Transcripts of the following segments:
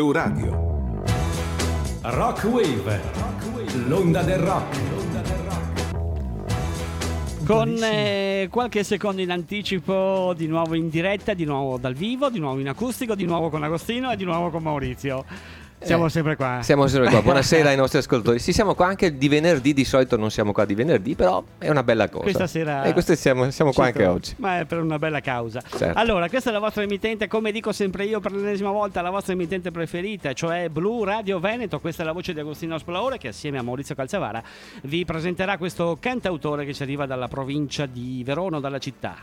Blu Radio. Rock Wave, l'onda del rock. Con qualche secondo in anticipo, di nuovo in diretta, di nuovo dal vivo, di nuovo in acustico, di nuovo con Agostino e di nuovo con Maurizio. Siamo sempre qua. Siamo sempre qua. Buonasera ai nostri ascoltatori. Sì, siamo qua anche di venerdì. Di solito non siamo qua di venerdì, però è una bella cosa. Questa sera siamo qua anche oggi. Ma è per una bella causa. Certo. Allora, questa è la vostra emittente, come dico sempre io per l'ennesima volta, la vostra emittente preferita, cioè Blu Radio Veneto. Questa è la voce di Agostino Spolaore, che assieme a Maurizio Calzavara vi presenterà questo cantautore che ci arriva dalla provincia di Verona, dalla città.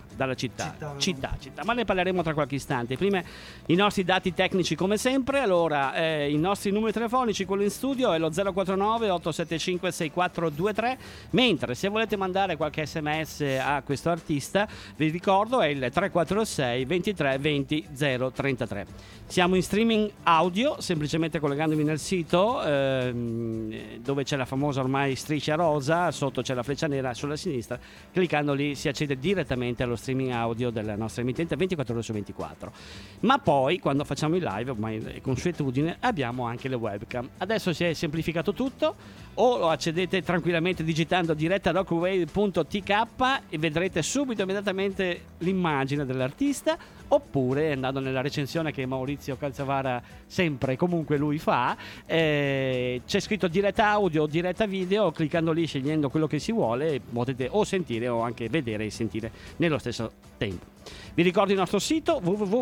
Ma ne parleremo tra qualche istante. Prima i nostri dati tecnici come sempre. Allora, i nostri numeri telefonici, quello in studio è lo 049 875 6423, mentre se volete mandare qualche sms a questo artista vi ricordo è il 346 23 20 033. Siamo in streaming audio, semplicemente collegandovi nel sito dove c'è la famosa ormai striscia rosa, sotto c'è la freccia nera sulla sinistra, cliccando lì si accede direttamente allo streaming audio della nostra emittente 24 ore su 24. Ma poi quando facciamo il live, ormai è consuetudine, abbiamo anche le webcam. Adesso si è semplificato tutto, o accedete tranquillamente digitando diretta rockwave.tk e vedrete subito immediatamente l'immagine dell'artista, oppure andando nella recensione che Maurizio Calzavara sempre e comunque lui fa, c'è scritto diretta audio o diretta video, cliccando lì, scegliendo quello che si vuole, potete o sentire o anche vedere e sentire nello stesso tempo. Vi ricordo il nostro sito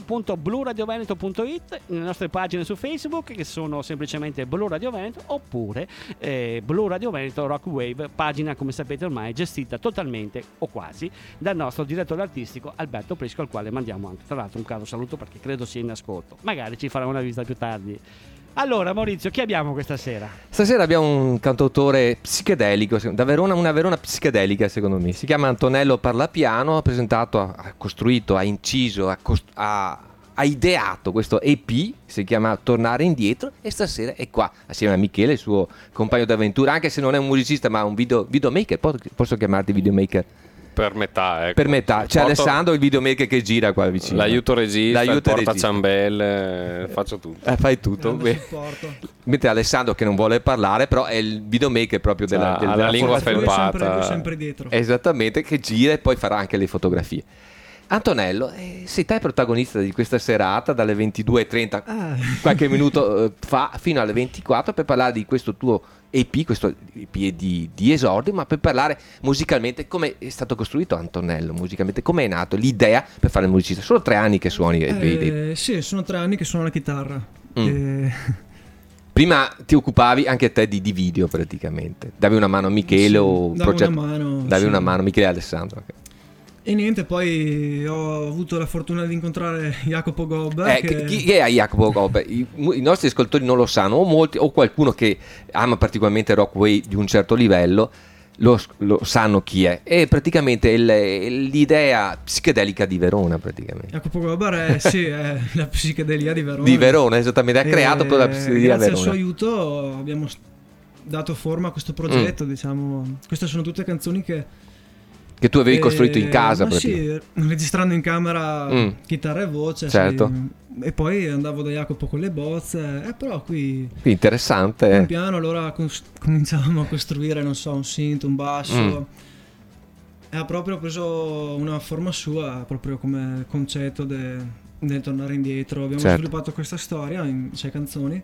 www.bluradioveneto.it, le nostre pagine su Facebook che sono semplicemente Blu Radio Veneto, oppure Blu Radio Veneto Rock Wave, pagina come sapete ormai gestita totalmente o quasi dal nostro direttore artistico Alberto Prisco, al quale mandiamo anche tra l'altro un caro saluto perché credo sia in ascolto, magari ci farà una visita più tardi. Allora Maurizio, chi abbiamo questa sera? Stasera abbiamo un cantautore psichedelico, da Verona, una Verona psichedelica secondo me. Si chiama Antonello Parlapiano, ha presentato, ha costruito, ha inciso, ha ideato questo EP, si chiama Tornare Indietro, e stasera è qua assieme a Michele, il suo compagno d'avventura, anche se non è un musicista ma un videomaker, posso chiamarti videomaker? Per metà, ecco. Per metà, c'è Alessandro, il videomaker che gira qua vicino. L'aiuto regista, il portaciambelle, faccio tutto. Fai tutto. Mentre Alessandro che non vuole parlare, però è il videomaker proprio della lingua felpata. Sempre dietro. Esattamente, che gira e poi farà anche le fotografie. Antonello, sei te protagonista di questa serata dalle 22:30, qualche minuto fa, fino alle 24, per parlare di questo tuo EP, questo EP di esordio, ma per parlare musicalmente come è stato costruito Antonello, musicalmente come è nato l'idea per fare il musicista. Sono 3 anni che suoni. Sì, sono 3 anni che suono la chitarra. Prima ti occupavi anche te di video praticamente, davi una mano a Michele davi una mano a Michele e Alessandro. Okay. E niente, poi ho avuto la fortuna di incontrare Jacopo Gobba. Chi è Jacopo Gobba? I nostri ascoltatori non lo sanno, o molti, o qualcuno che ama particolarmente Rockwave di un certo livello lo sanno chi è. È praticamente l'idea psichedelica di Verona, praticamente. Jacopo Gobba è la psichedelia di Verona. Di Verona, esattamente, ha creato proprio la psichedelia di Verona. Grazie al suo aiuto abbiamo dato forma a questo progetto, diciamo. Queste sono tutte canzoni che tu avevi costruito in casa, sì, registrando in camera chitarra e voce, certo. Sì. E poi andavo da Jacopo con le bozze, però qui interessante. Pian piano allora cominciavamo a costruire, non so, un synth, un basso, e ha proprio preso una forma sua, proprio come concetto del tornare indietro. Abbiamo sviluppato questa storia in 6 canzoni.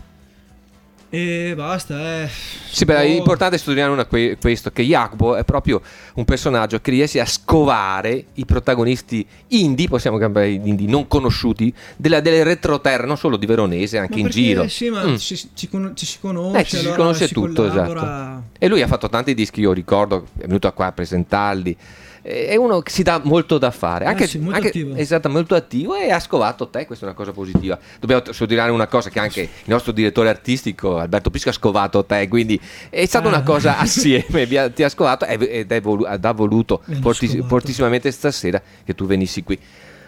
E basta. Sì, beh, è importante studiare questo, che Jacopo è proprio un personaggio che riesce a scovare i protagonisti indie, possiamo chiamare indie, non conosciuti, delle retroterre, non solo di veronese, anche in giro. Sì, ma ci si conosce. Si conosce tutto, collabora. Esatto. E lui ha fatto tanti dischi, io ricordo, è venuto qua a presentarli. È uno che si dà molto da fare, anche attivo. Esatto, molto attivo, e ha scovato te, questa è una cosa positiva. Dobbiamo sottolineare una cosa, che anche il nostro direttore artistico Alberto Prisco ha scovato te, quindi è stata una cosa assieme, ti ha scovato ed ha voluto fortissimamente stasera che tu venissi qui.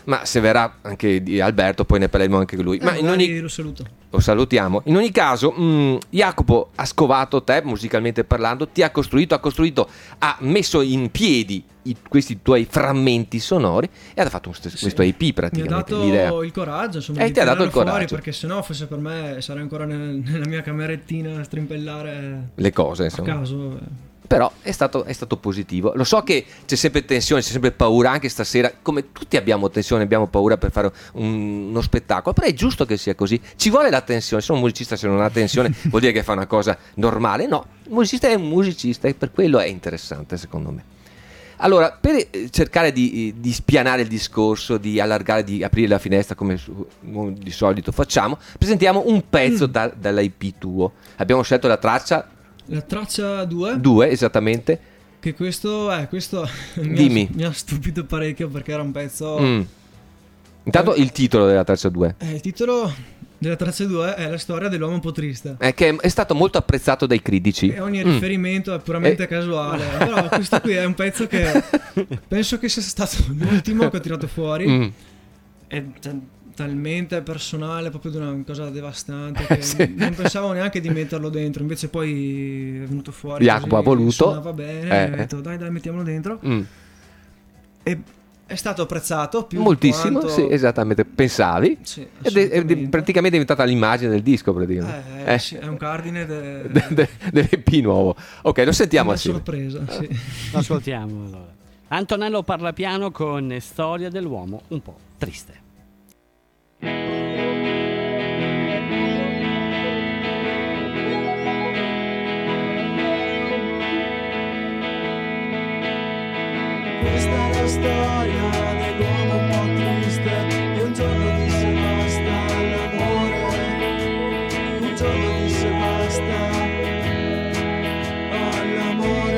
ma se verrà anche di Alberto poi ne parleremo anche lui. Ma lo saluto. Lo salutiamo. In ogni caso, Jacopo ha scovato te, musicalmente parlando, ti ha costruito, ha messo in piedi questi tuoi frammenti sonori e ha fatto questo EP praticamente. Mi ha dato l'idea. il coraggio, insomma, di ti ha dato il fuori, coraggio, perché sennò fosse per me sarei ancora nella mia camerettina a strimpellare le cose, a insomma. caso. Però è stato positivo. Lo so che c'è sempre tensione, c'è sempre paura, anche stasera, come tutti abbiamo tensione, abbiamo paura per fare uno spettacolo, però è giusto che sia così, ci vuole la tensione. Se un musicista se non ha tensione vuol dire che fa una cosa normale. No, il musicista è un musicista e per quello è interessante, secondo me. Allora, per cercare di spianare il discorso, di allargare, di aprire la finestra come di solito facciamo, presentiamo un pezzo dall'IP tuo. Abbiamo scelto la traccia 2. 2, esattamente. Che questo Dimmi. mi ha stupito parecchio, perché era un pezzo. Intanto il titolo della traccia 2. Il titolo della traccia 2 è la storia dell'uomo un po' triste. Che è stato molto apprezzato dai critici. E ogni riferimento è puramente casuale. Però questo qui è un pezzo che penso che sia stato l'ultimo che ho tirato fuori. È talmente personale, proprio di una cosa devastante, che non pensavo neanche di metterlo dentro. Invece poi è venuto fuori. Jacopo ha voluto. Suonava bene, ho detto dai mettiamolo dentro. E è stato apprezzato moltissimo, quanto... sì, esattamente, pensavi. Sì, ed è praticamente diventata l'immagine del disco, praticamente. Sì, è un cardine dell'EP nuovo. Ok, lo sentiamo assieme. Sorpresa, sì. Lo ascoltiamo allora. Antonello Parlapiano con Storia dell'uomo un po' triste. Questa è la storia dell'uomo un po' triste, e un giorno disse basta all'amore, un giorno disse basta all'amore.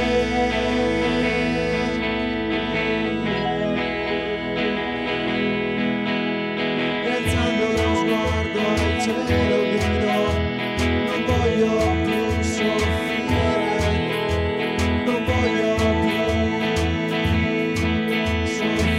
E alzando lo sguardo al cielo gridò, non voglio più soffrire, non voglio più soffrire.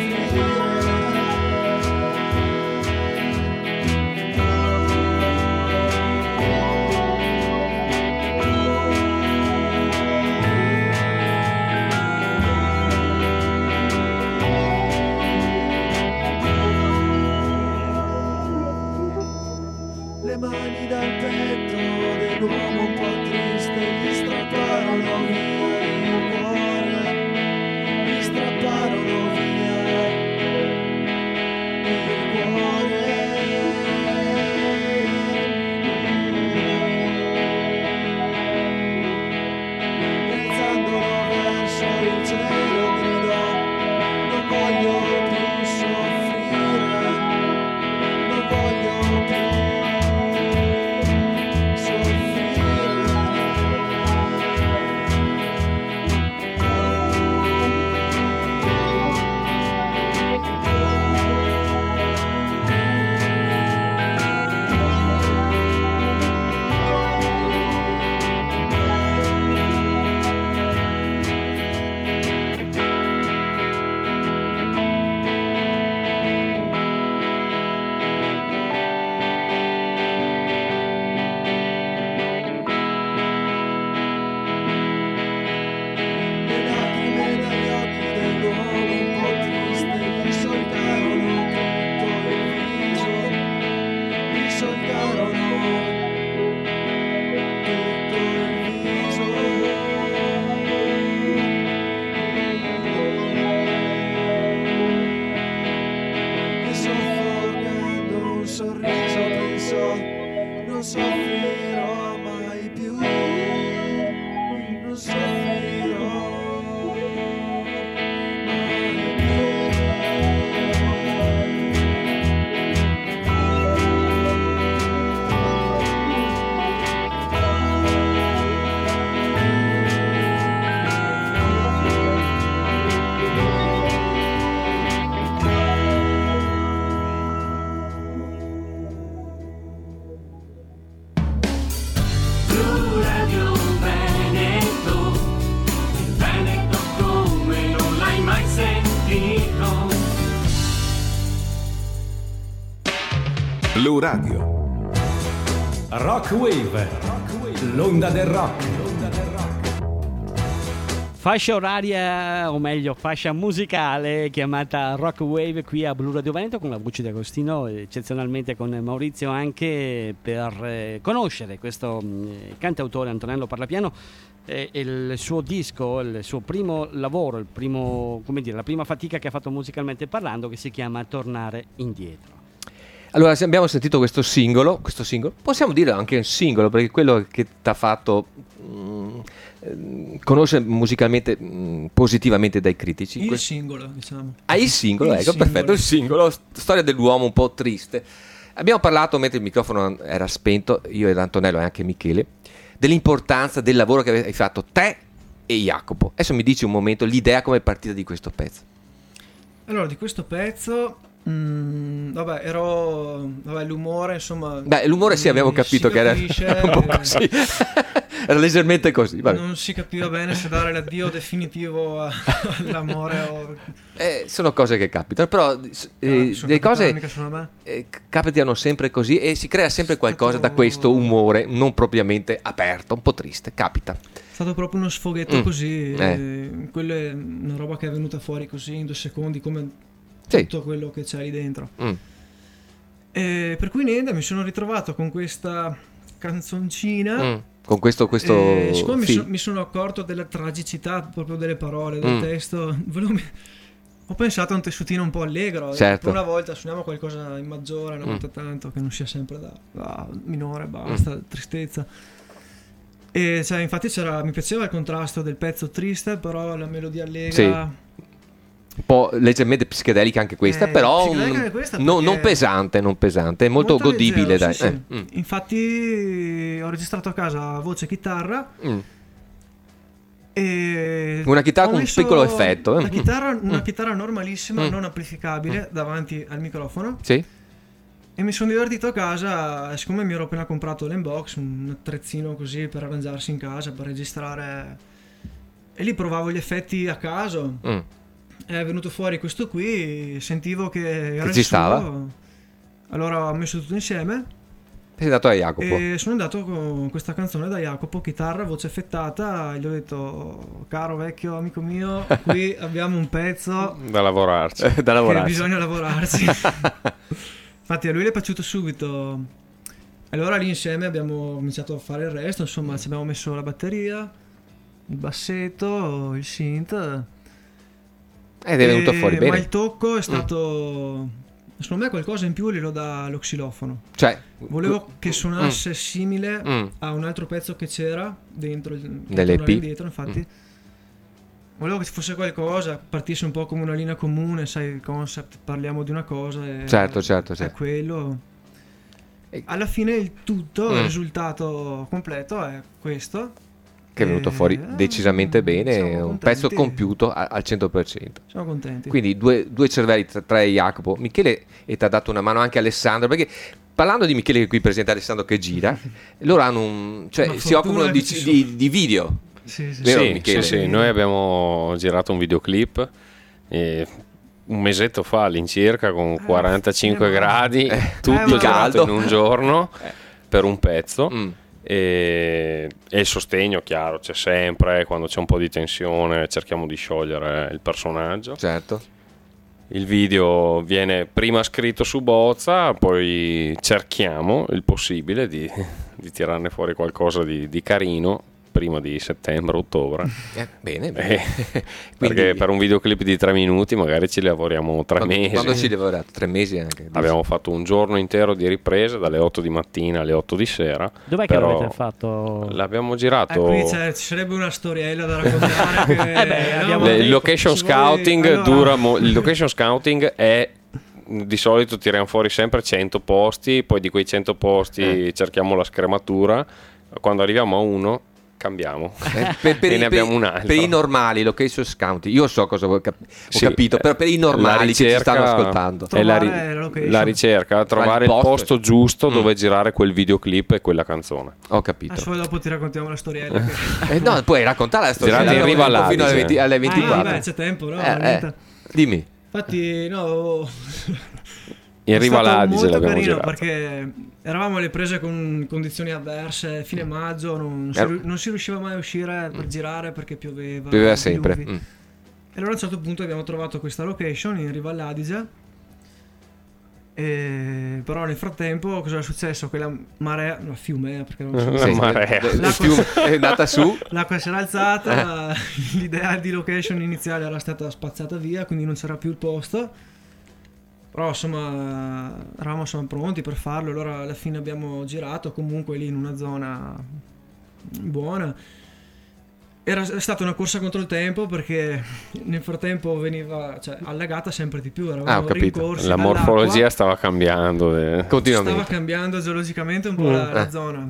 Radio. Rock Wave, l'onda del rock. Fascia oraria, o meglio fascia musicale chiamata Rock Wave qui a Blu Radio Veneto, con la voce di Agostino, eccezionalmente con Maurizio, anche per conoscere questo cantautore Antonello Parlapiano e il suo disco, il suo primo lavoro, la prima fatica che ha fatto musicalmente parlando, che si chiama Tornare indietro. Allora, se abbiamo sentito questo singolo, possiamo dire anche un singolo, perché quello che ti ha fatto conosce musicalmente positivamente dai critici. Il singolo, diciamo. Il singolo, ecco, perfetto, il singolo, storia dell'uomo un po' triste. Abbiamo parlato, mentre il microfono era spento, io ed Antonello e anche Michele, dell'importanza del lavoro che hai fatto te e Jacopo. Adesso mi dici un momento l'idea, come è partita di questo pezzo. Allora, di questo pezzo l'umore, insomma. Beh, l'umore sì, abbiamo capito che era un po' così. Era leggermente così. Vabbè. Non si capiva bene se dare l'addio definitivo all'amore o... sono cose che capitano, però le cose capitano sempre così e si crea sempre qualcosa da questo umore non propriamente aperto, un po' triste, capita. È stato proprio uno sfoghetto così, quello è una roba che è venuta fuori così in 2 secondi, come tutto quello che c'è lì dentro. Per cui niente, mi sono ritrovato con questa canzoncina, con questo siccome mi sono accorto della tragicità proprio delle parole, del testo, ho pensato a un tessutino un po' allegro, certo. Per una volta suoniamo qualcosa in maggiore, una volta tanto, che non sia sempre da minore, basta, tristezza. E cioè, infatti mi piaceva il contrasto del pezzo triste, però la melodia allegra, un po' leggermente psichedelica anche questa, però non pesante, è molto godibile, leggero, dai. Sì. Infatti ho registrato a casa voce chitarra, e una chitarra con un piccolo effetto, una chitarra normalissima, non amplificabile, davanti al microfono. Sì. E mi sono divertito a casa, siccome mi ero appena comprato l'Enbox, un attrezzino così per arrangiarsi in casa, per registrare, e lì provavo gli effetti a caso. È venuto fuori questo qui, sentivo che era ci stava. Allora ho messo tutto insieme. Sei andato a Jacopo e sono andato con questa canzone da Jacopo, chitarra, voce effettata, gli ho detto: caro vecchio amico mio, qui abbiamo un pezzo da lavorarci, che bisogna lavorarci. Infatti a lui le è piaciuto subito. Allora lì insieme abbiamo cominciato a fare il resto, insomma ci abbiamo messo la batteria, il bassetto, il synth. Ed è venuto fuori bene. Ma il tocco è stato, secondo me, qualcosa in più glielo dà lo xilofono. Cioè, volevo che suonasse simile a un altro pezzo che c'era dentro nell'EP. Indietro, infatti. Volevo che ci fosse qualcosa, partisse un po' come una linea comune, sai, il concept, parliamo di una cosa e certo. è quello. Alla fine il tutto, il risultato completo è questo. Che è venuto fuori decisamente bene, un pezzo compiuto al 100%. Siamo contenti. Quindi due cervelli tra Jacopo, Michele, e ti ha dato una mano anche Alessandro, perché parlando di Michele, che qui presenta Alessandro che gira, loro hanno si occupano di video. Sì. Sì, noi abbiamo girato un videoclip un mesetto fa all'incirca, con 45 gradi, tutto caldo in un giorno per un pezzo. E il sostegno, chiaro, c'è sempre. Quando c'è un po' di tensione cerchiamo di sciogliere il personaggio. Certo. Il video viene prima scritto su bozza, poi cerchiamo il possibile di tirarne fuori qualcosa di carino prima di settembre-ottobre. Bene. Perché Quindi, per un videoclip di 3 minuti magari ci lavoriamo 3 mesi. Quando ci lavorato? 3 mesi anche. Abbiamo fatto un giorno intero di riprese, dalle 8 di mattina alle 8 di sera. Dov'è che l'avete fatto? L'abbiamo girato. Qui ci sarebbe una storiella da raccontare. Il location scouting il location scouting è, di solito tiriamo fuori sempre 100 posti, poi di quei 100 posti cerchiamo la scrematura. Quando arriviamo a uno cambiamo e ne abbiamo un altro. Per i normali location scouting, io so cosa ho capito, però per i normali che ci stanno ascoltando è la ricerca, trovare il posto giusto dove girare quel videoclip e quella canzone. Ho capito. Adesso dopo ti raccontiamo la storiella. No, puoi raccontare la storiella. Girate in riva all'Adige fino alle 24. Vabbè, c'è tempo, no? Dimmi. Infatti, no, In Riva Adige molto l'abbiamo carino girato. perché eravamo alle prese con condizioni avverse, fine maggio, non si riusciva mai a uscire per girare perché pioveva. Pioveva sempre. diluvi. E allora a un certo punto abbiamo trovato questa location in Riva all'Adige. Però nel frattempo cosa è successo? Che la marea, no, fiume, perché non so, Sì, marea. il fiume è andata su. l'acqua si era alzata, l'idea di location iniziale era stata spazzata via, quindi non c'era più il posto. Però insomma eravamo pronti per farlo, allora alla fine abbiamo girato comunque lì in una zona buona. È stata una corsa contro il tempo perché nel frattempo veniva allagata sempre di più, eravamo ho capito. rincorsi La dall'acqua. morfologia stava cambiando. Stava Continuamente. cambiando geologicamente un po' la zona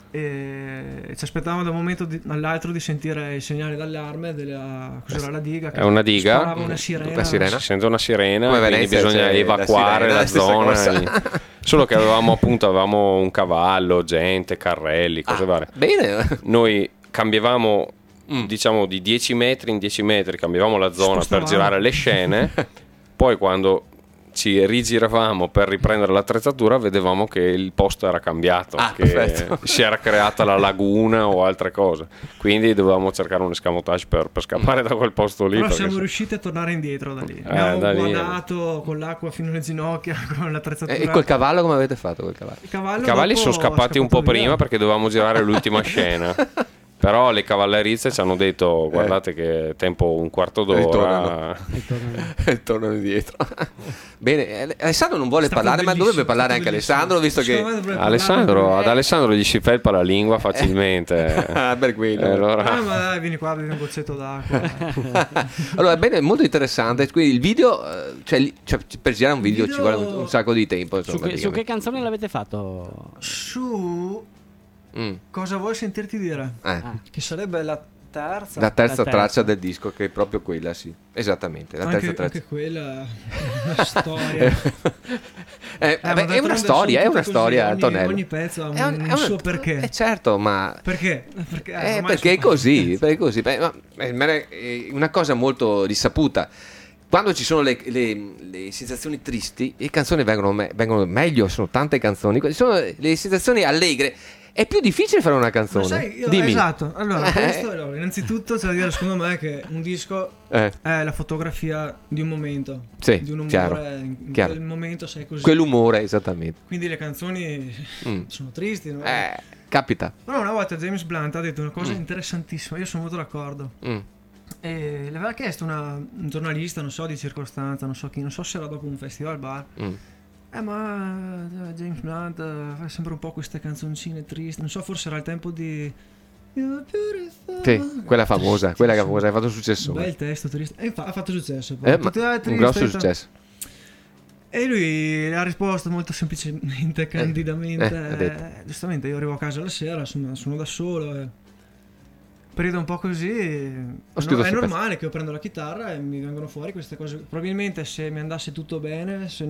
e ci aspettavamo da un momento all'altro di sentire il segnale d'allarme della cos'era la diga, È una diga? sparava una sirena. La sirena? Si sente una sirena, Come quindi Venezia bisogna c'è evacuare la la sirena, la stessa zona. cosa. Solo che avevamo un cavallo, gente, carrelli, cose varie. Bene. Noi cambiavamo, diciamo, di 10 metri in 10 metri, cambiavamo la zona per Spostavamo. girare le scene. Poi quando ci rigiravamo per riprendere l'attrezzatura vedevamo che il posto era cambiato, che perfetto. si era creata la laguna o altre cose, quindi dovevamo cercare un escamotage per scappare da quel posto lì, Però perché siamo riusciti a tornare indietro da lì. da Abbiamo lì. guardato con l'acqua fino alle ginocchia, con l'attrezzatura. E col cavallo come avete fatto col cavallo? Il cavallo i cavalli dopo sono scappati un po' via. prima perché dovevamo girare l'ultima scena. Però le cavallerizze ci hanno detto guardate che tempo un quarto d'ora. Tornano indietro. Bene, Alessandro non vuole È stato parlare, ma bellissimo, dovrebbe parlare è anche stato Alessandro, visto che Secondo me dovrebbe parlare Ad Alessandro gli si felpa la lingua facilmente. ah, per quello. Allora, ma dai, vieni qua, bevi un goccetto d'acqua. Allora, bene, molto interessante. Quindi il video, per girare un video, ci vuole un sacco di tempo. Su Insomma, che canzone l'avete fatto? Su cosa vuoi sentirti dire? Che sarebbe la terza. La terza La terza. traccia del disco, che è proprio quella, sì. Esattamente, la terza traccia. Anche quella è una storia. Vabbè, Ma è d'altronde una storia, è sono una tutte storia, così, Antonello. ogni pezzo ha È un suo perché. certo, ma Perché? Ormai perché è sono- così, perché è così. Beh, ma è una cosa molto risaputa. Quando ci sono le sensazioni tristi, le canzoni vengono meglio, sono tante canzoni. Ci sono le sensazioni allegre. È più difficile fare una Ma canzone. sai, Dimmi. esatto. Allora, innanzitutto c'è da dire secondo me che un disco Eh, è la fotografia di un momento, Sì, di un umore, chiaro, in chiaro. quel momento sei così. Quell'umore, esattamente. Quindi le canzoni sono tristi, no? Capita. Però una volta James Blunt ha detto una cosa interessantissima, io sono molto d'accordo. E le aveva chiesto un giornalista, non so di circostanza, non so chi, non so se era dopo un festival bar. Ma James Blunt fa sempre un po' queste canzoncine tristi, non so, forse era il tempo di You're beautiful. Sì, quella famosa, quella che ha fatto successo. Un bel testo triste. E ha fatto successo. Poi. Ma Tutte un grosso triste, successo. E lui ha risposto molto semplicemente, candidamente. ha detto. Giustamente, io arrivo a casa la sera, insomma, sono da solo. Periodo un po' così. scritto È sti normale che io prendo la chitarra e mi vengono fuori queste cose. Probabilmente se mi andasse tutto bene, se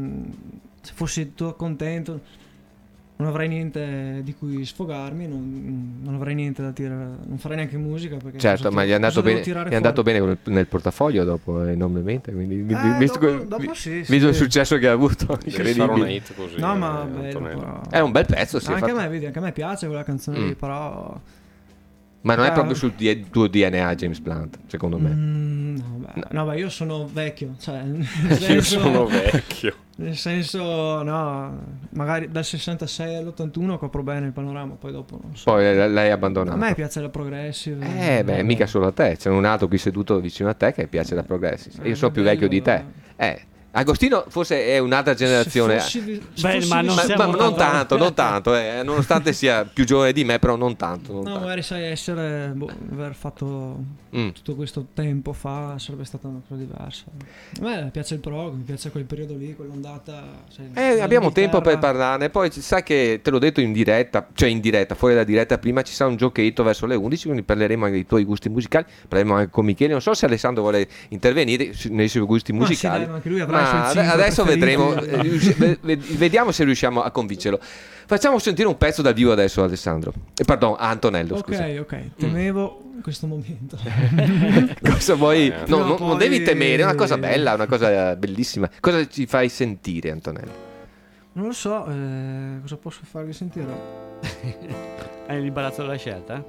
fossi tutto contento, non avrei niente di cui sfogarmi, non avrei niente da tirare, non farei neanche musica. Perché Certo, ma gli è andato cosa devo bene, tirare è andato fuori? bene nel portafoglio dopo, enormemente. Quindi, Dopo sì, visto il sì. successo che ha avuto, devi fare una incredibile. hit così. No, ma bello, Antonello. però. È un bel pezzo, sì. Anche a me, vedi, anche a me piace quella canzone lì, però. Ma non è Ah. proprio sul tuo DNA, James Blunt, secondo me. No, beh, io sono vecchio, cioè nel Io senso, sono vecchio. nel senso, no, magari dal 66 all'81 copro bene il panorama, poi dopo non so. Poi l'hai A abbandonato. me piace la progressive. Beh, mica solo a te, c'è un altro qui seduto vicino a te che piace la progressive. Io sono più bello, vecchio di te. Agostino forse è un'altra generazione. Beh, ma non Ma siamo non tanto, nonostante sia più giovane di me, però non tanto. non No, tanto. magari sai aver fatto tutto questo tempo fa sarebbe stata una cosa diversa. A me piace il prog, mi piace quel periodo lì, quell'ondata. Sai, Abbiamo tempo per l'Inghilterra. parlarne. Poi sai che te l'ho detto in diretta, fuori da diretta prima ci sarà un giochetto verso le 11, quindi parleremo anche dei tuoi gusti musicali, parleremo anche con Michele. Non so se Alessandro vuole intervenire nei suoi gusti Ma sì, musicali. dai, ma anche lui avrà ma adesso vedremo, vediamo se riusciamo a convincerlo. Facciamo sentire un pezzo dal vivo adesso, Alessandro. Pardon, a Antonello, scusa. Ok, temevo questo momento. Cosa vuoi? No, poi... non devi temere, è una cosa bella, una cosa bellissima. Cosa ci fai sentire, Antonello? Non lo so, cosa posso farvi sentire? Hai l'imbarazzo della scelta?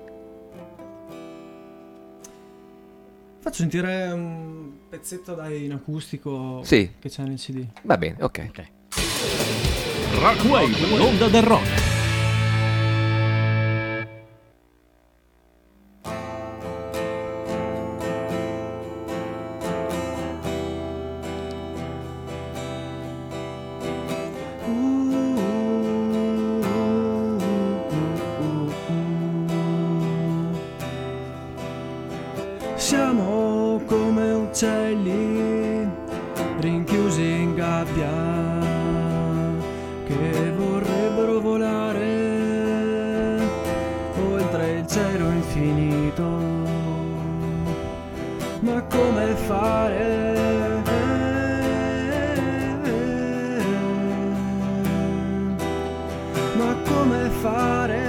Faccio sentire un pezzetto in acustico Sì. che c'è nel CD. Va bene, ok. Rockwave, l'onda del rock. Siamo come uccelli rinchiusi in gabbia che vorrebbero volare oltre il cielo infinito. Ma come fare? Ma come fare?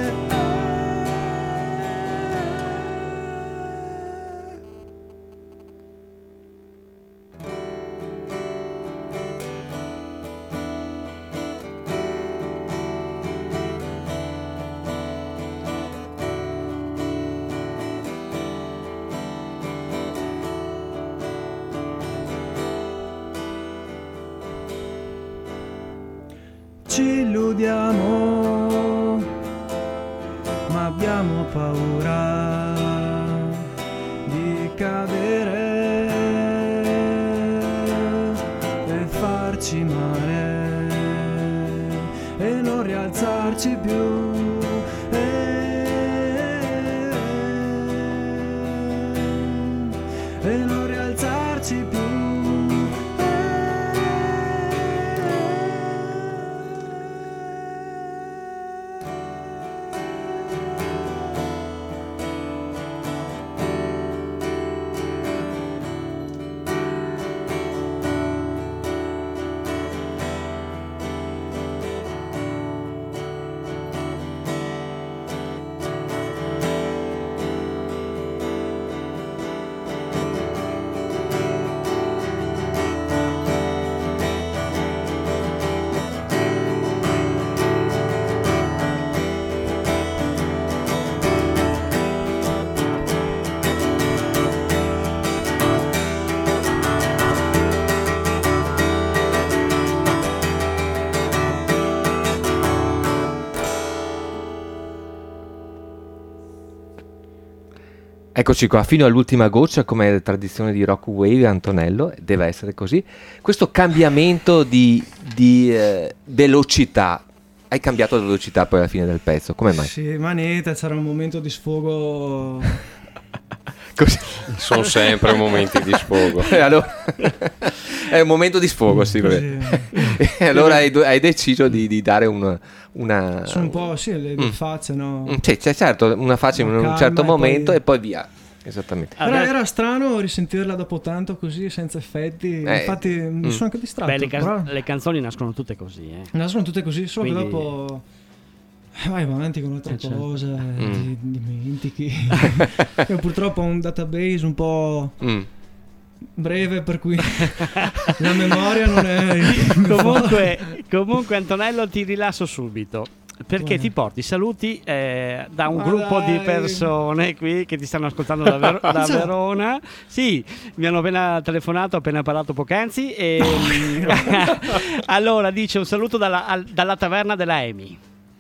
Ci illudiamo, ma abbiamo paura di cadere e farci male e non rialzarci più. E non rialzarci più. Eccoci qua, fino all'ultima goccia, come è tradizione di Rockwave, Antonello, deve essere così. Questo cambiamento di velocità, hai cambiato la velocità poi alla fine del pezzo, come mai? Sì, ma niente, c'era un momento di sfogo. Così. Sono sempre momenti di sfogo. Allora, è un momento di sfogo, sì. E allora hai deciso di dare una... Sono un po', sì, le facce, no? Sì, certo, una faccia in un certo momento e poi via. Esattamente. Però era strano risentirla dopo tanto così, senza effetti. Infatti mi sono anche distratto. Beh, le canzoni nascono tutte così. Nascono tutte così, solo Quindi... che dopo vai avanti con altre cose, dimentichi. Io purtroppo ho un database un po' breve, per cui la memoria non è... comunque Antonello, ti rilasso subito, perché ti porti saluti da un gruppo di persone qui che ti stanno ascoltando da Verona. Sì, mi hanno appena telefonato, ho appena parlato poc'anzi e allora dice un saluto dalla taverna della Emi.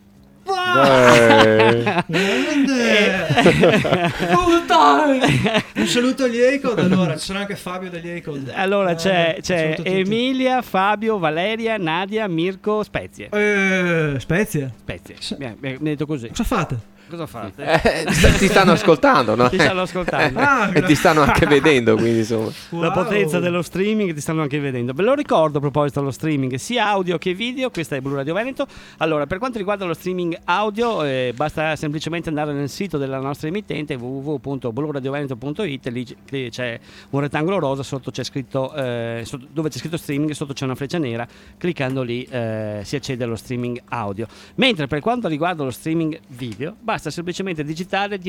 Un saluto agli Acod. Allora ci sarà anche Fabio degli Acod. Allora c'è Emilia, Fabio, Valeria, Nadia, Mirko, Spezie. Spezie? Mi hai detto così. Cosa fate? Cosa fate? Ti stanno ascoltando, no? Ti stanno ascoltando. E ti stanno anche vedendo, quindi insomma. La potenza dello streaming, ti stanno anche vedendo. Ve lo ricordo a proposito dello streaming, sia audio che video. Questa è Blu Radio Veneto. Allora, per quanto riguarda lo streaming audio, basta semplicemente andare nel sito della nostra emittente www.bluradioveneto.it. Lì c'è un rettangolo rosa, sotto c'è scritto dove c'è scritto streaming, sotto c'è una freccia nera. Cliccando lì si accede allo streaming audio. Mentre per quanto riguarda lo streaming video, basta semplicemente digitare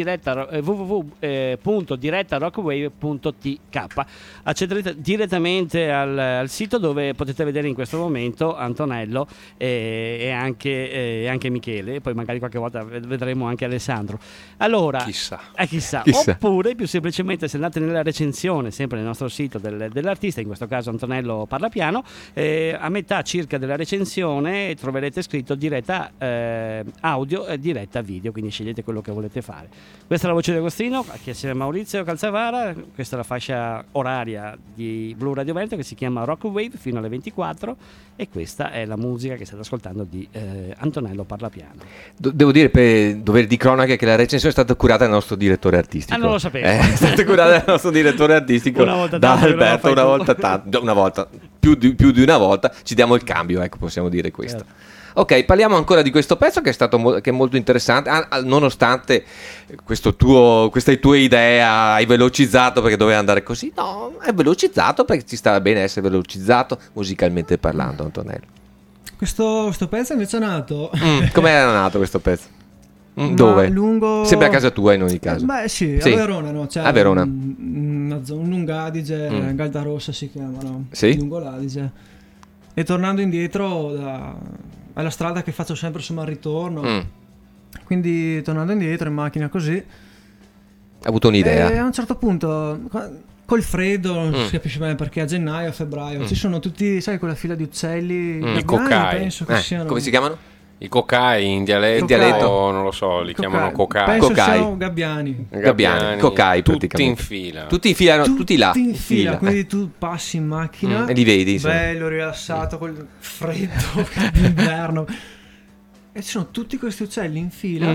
www.direttarockwave.tk. Accederete direttamente al sito, dove potete vedere in questo momento Antonello e anche Michele. Poi magari qualche volta vedremo anche Alessandro. Allora, chissà. Oppure più semplicemente, se andate nella recensione, sempre nel nostro sito dell'artista, in questo caso Antonello Parlapiano, a metà circa della recensione troverete scritto diretta audio e diretta video, quindi scegliete quello che volete fare. Questa è la voce di Agostino, che assieme a Maurizio Calzavara. Questa è la fascia oraria di Blu Radio Veneto, che si chiama Rock Wave, fino alle 24, e questa è la musica che state ascoltando di Antonello Parlapiano. Devo dire, per dovere di cronaca, che la recensione è stata curata dal nostro direttore artistico. Non lo sapevo. È stata curata dal nostro direttore artistico, da Alberto. Una volta più di una volta ci diamo il cambio, ecco, possiamo dire questo. Ok, parliamo ancora di questo pezzo che è molto interessante, nonostante queste tue idee hai velocizzato perché doveva andare così. No, è velocizzato perché ci sta bene essere velocizzato musicalmente parlando, Antonello. Questo pezzo invece è nato... Come era nato questo pezzo? Dove? Lungo... Sempre a casa tua in ogni caso. Beh sì, a Verona, no? C'è a Verona. Un lungo Adige, Galdarossa si chiama, no? Sì? Lungo l'Adige. E tornando indietro alla strada che faccio sempre, insomma, al ritorno. Quindi tornando indietro in macchina così, ha avuto un'idea. E a un certo punto, col freddo, non si capisce bene perché, a gennaio, a febbraio ci sono tutti, sai, quella fila di uccelli, i cocai, penso che siano... Come si chiamano? I cocai in dialetto, non lo so, li chiamano cocai. Penso siano gabbiani, cocai, tutti in fila. Tutti là. In fila. Quindi tu passi in macchina e li vedi, bello, rilassato, col freddo d'inverno. E ci sono tutti questi uccelli in fila.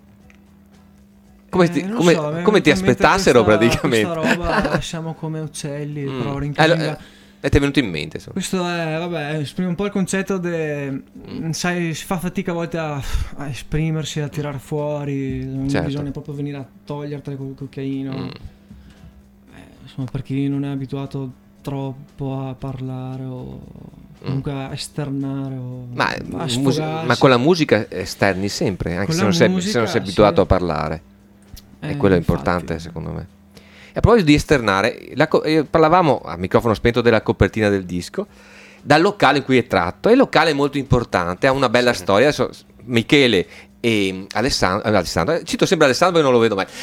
Come ti aspettassero praticamente. Questa roba, siamo come uccelli, però rinchiusa. E ti è venuto in mente, insomma. Questo esprime un po' il concetto sai, si fa fatica a volte a esprimersi, a tirare fuori, bisogna proprio venire a togliertele col cucchiaino. Insomma, per chi non è abituato troppo a parlare o comunque a esternare o a sfogarsi. Ma con la musica esterni sempre, anche se non sei abituato a parlare. E quello è importante, secondo me. E a proposito di esternare, parlavamo a microfono spento della copertina del disco, dal locale in cui è tratto. Il locale è molto importante, ha una bella storia. Adesso Michele e Alessandro, cito sempre Alessandro perché non lo vedo mai,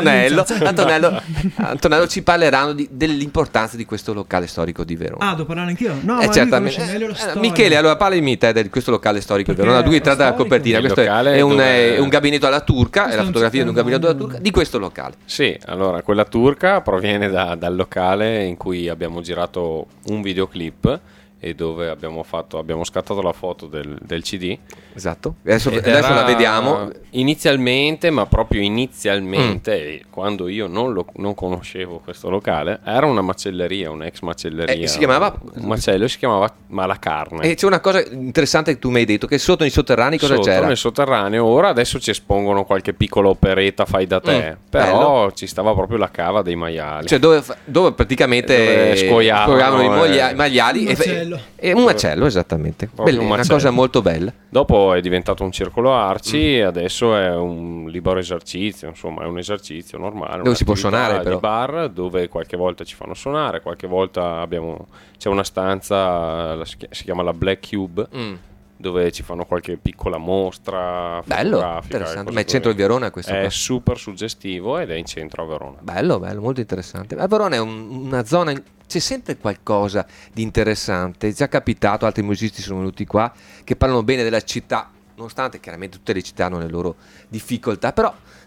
Antonello ci parleranno dell'importanza di questo locale storico di Verona. Devo parlare anch'io? No, certamente. Michele, allora parlami te di questo locale storico di Verona, tu che tratta la copertina. Questo è un gabinetto alla turca, è la fotografia di un gabinetto alla turca di questo locale. Sì, allora quella turca proviene dal locale in cui abbiamo girato un videoclip e dove abbiamo scattato la foto del CD. Esatto, adesso la vediamo. Inizialmente, ma proprio inizialmente, quando io non conoscevo questo locale, era una macelleria, un'ex macelleria. Un macello, si chiamava Malacarne. E c'è una cosa interessante che tu mi hai detto, che sotto nei sotterranei c'era? Nel sotterraneo, adesso ci espongono qualche piccola operetta fai da te, però bello. Ci stava proprio la cava dei maiali. Cioè dove praticamente scoiavano i maiali e un macello, esattamente. Una cosa molto bella. Dopo è diventato un circolo arci e adesso è un libero esercizio, insomma è un esercizio normale. Dove si può suonare però. Di bar dove qualche volta ci fanno suonare, qualche volta c'è una stanza, si chiama la Black Cube, dove ci fanno qualche piccola mostra fotografica. Interessante. Ma è centro di Verona questo? È super suggestivo ed è in centro a Verona. Bello, molto interessante. A Verona è una zona... C'è sempre qualcosa di interessante. È già capitato, altri musicisti sono venuti qua che parlano bene della città, nonostante chiaramente tutte le città hanno le loro difficoltà, però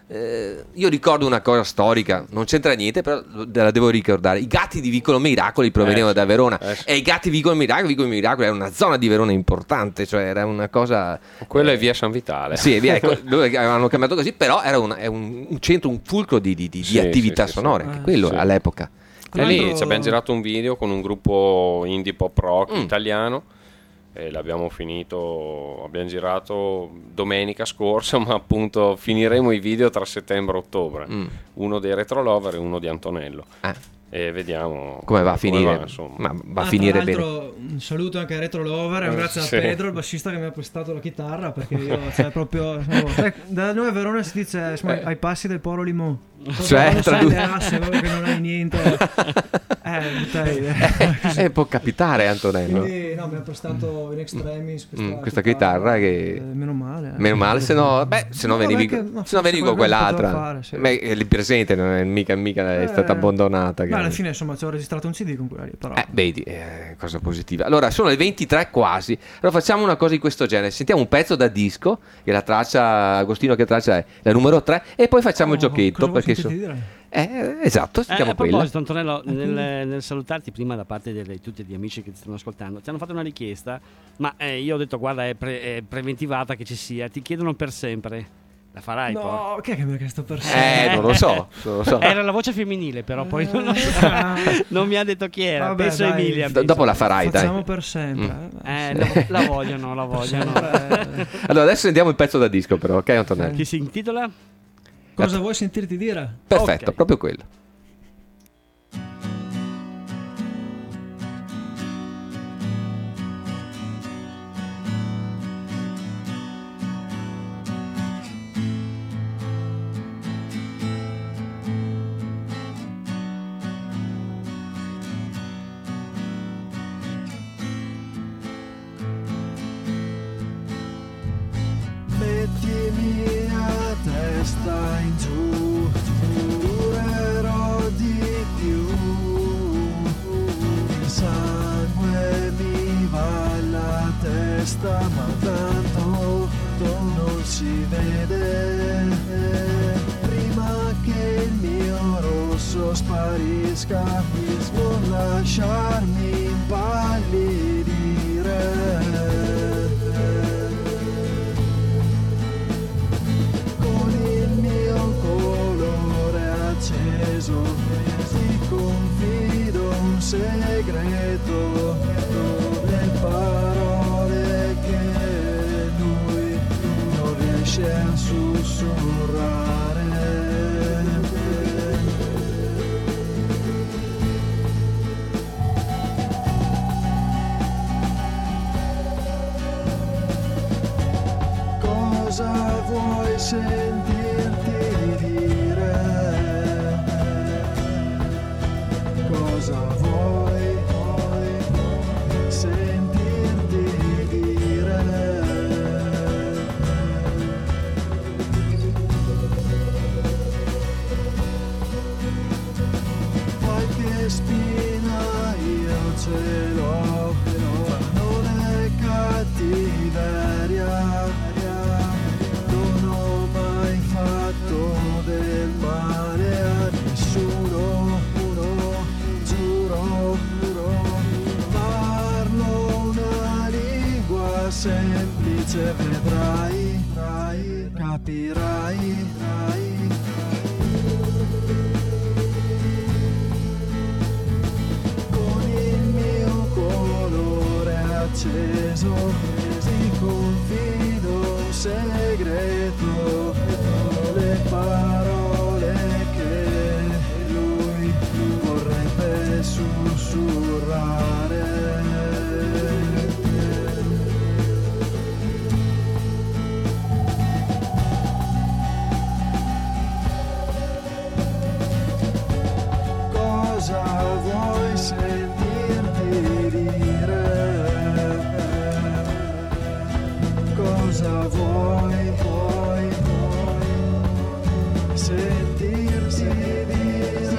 io ricordo una cosa storica, non c'entra niente, però la devo ricordare. I gatti di Vicolo Miracoli provenivano da Verona, e i gatti di Vicolo Miracoli era una zona di Verona importante, cioè era una cosa. Quella è via San Vitale. Sì, dove avevano chiamato così, però era è un centro, un fulcro di attività sonore, anche quello all'epoca. E lì ci abbiamo girato un video con un gruppo indie pop rock italiano. E l'abbiamo finito, abbiamo girato domenica scorsa, ma appunto finiremo i video tra settembre e ottobre, uno dei Retro Lover e uno di Antonello, e vediamo come va a finire, ma va a finire bene. Un saluto anche a Retro Lover, un grazie a Pedro, il bassista, che mi ha prestato la chitarra, perché io proprio da noi a Verona si dice ai passi del Poro Limon, cioè che non hai niente. Può capitare, Antonello. Quindi mi ha prestato in extremis questa chitarra che meno male, se no venivi con quell'altra. Lì presente non è mica è stata abbandonata. Ma alla fine insomma ci ho registrato un CD con quella lì, però. Vedi, cosa positiva. Allora sono le 23 quasi. Allora facciamo una cosa di questo genere. Sentiamo un pezzo da disco, che la traccia Agostino, che traccia è la numero 3, e poi facciamo il giochetto, perché esatto, sentiamo a proposito, Antonello, nel salutarti prima da parte di tutti gli amici che ti stanno ascoltando, ti hanno fatto una richiesta, ma io ho detto guarda è preventivata che ci sia, ti chiedono per sempre. La farai poi? No, chi è che mi ha chiesto per sempre? Non lo so. Era la voce femminile, però poi non mi ha detto chi era. Vabbè, penso dai. Emilia. Dopo la farai, Facciamo dai. per sempre. No, la vogliono. Allora adesso sentiamo il pezzo da disco, però, ok, Antonello? Che si intitola? Cosa vuoi sentirti dire? Perfetto, Ok. proprio quello. Mettimi a testa in giù, durerò di più. Il sangue mi va alla testa, ma tanto non si vede. Prima che il mio rosso sparisca, non lasciarmi impallidire. Ti confido un segreto, le parole che lui non riesce a sussurrare. Cosa vuoi sentirti dire? Cosa vuoi sentirti dire? Qualche spina io ce l'ho, ma non è cattiveria. Non ho mai fatto del male a nessuno. Parlo una lingua semplice, vedrai, capirai. Con il mio colore acceso ti confido un segreto, le parole che lui vorrebbe sussurrare. Cosa vuoi sentirti dire? Cosa vuoi sentirti dire?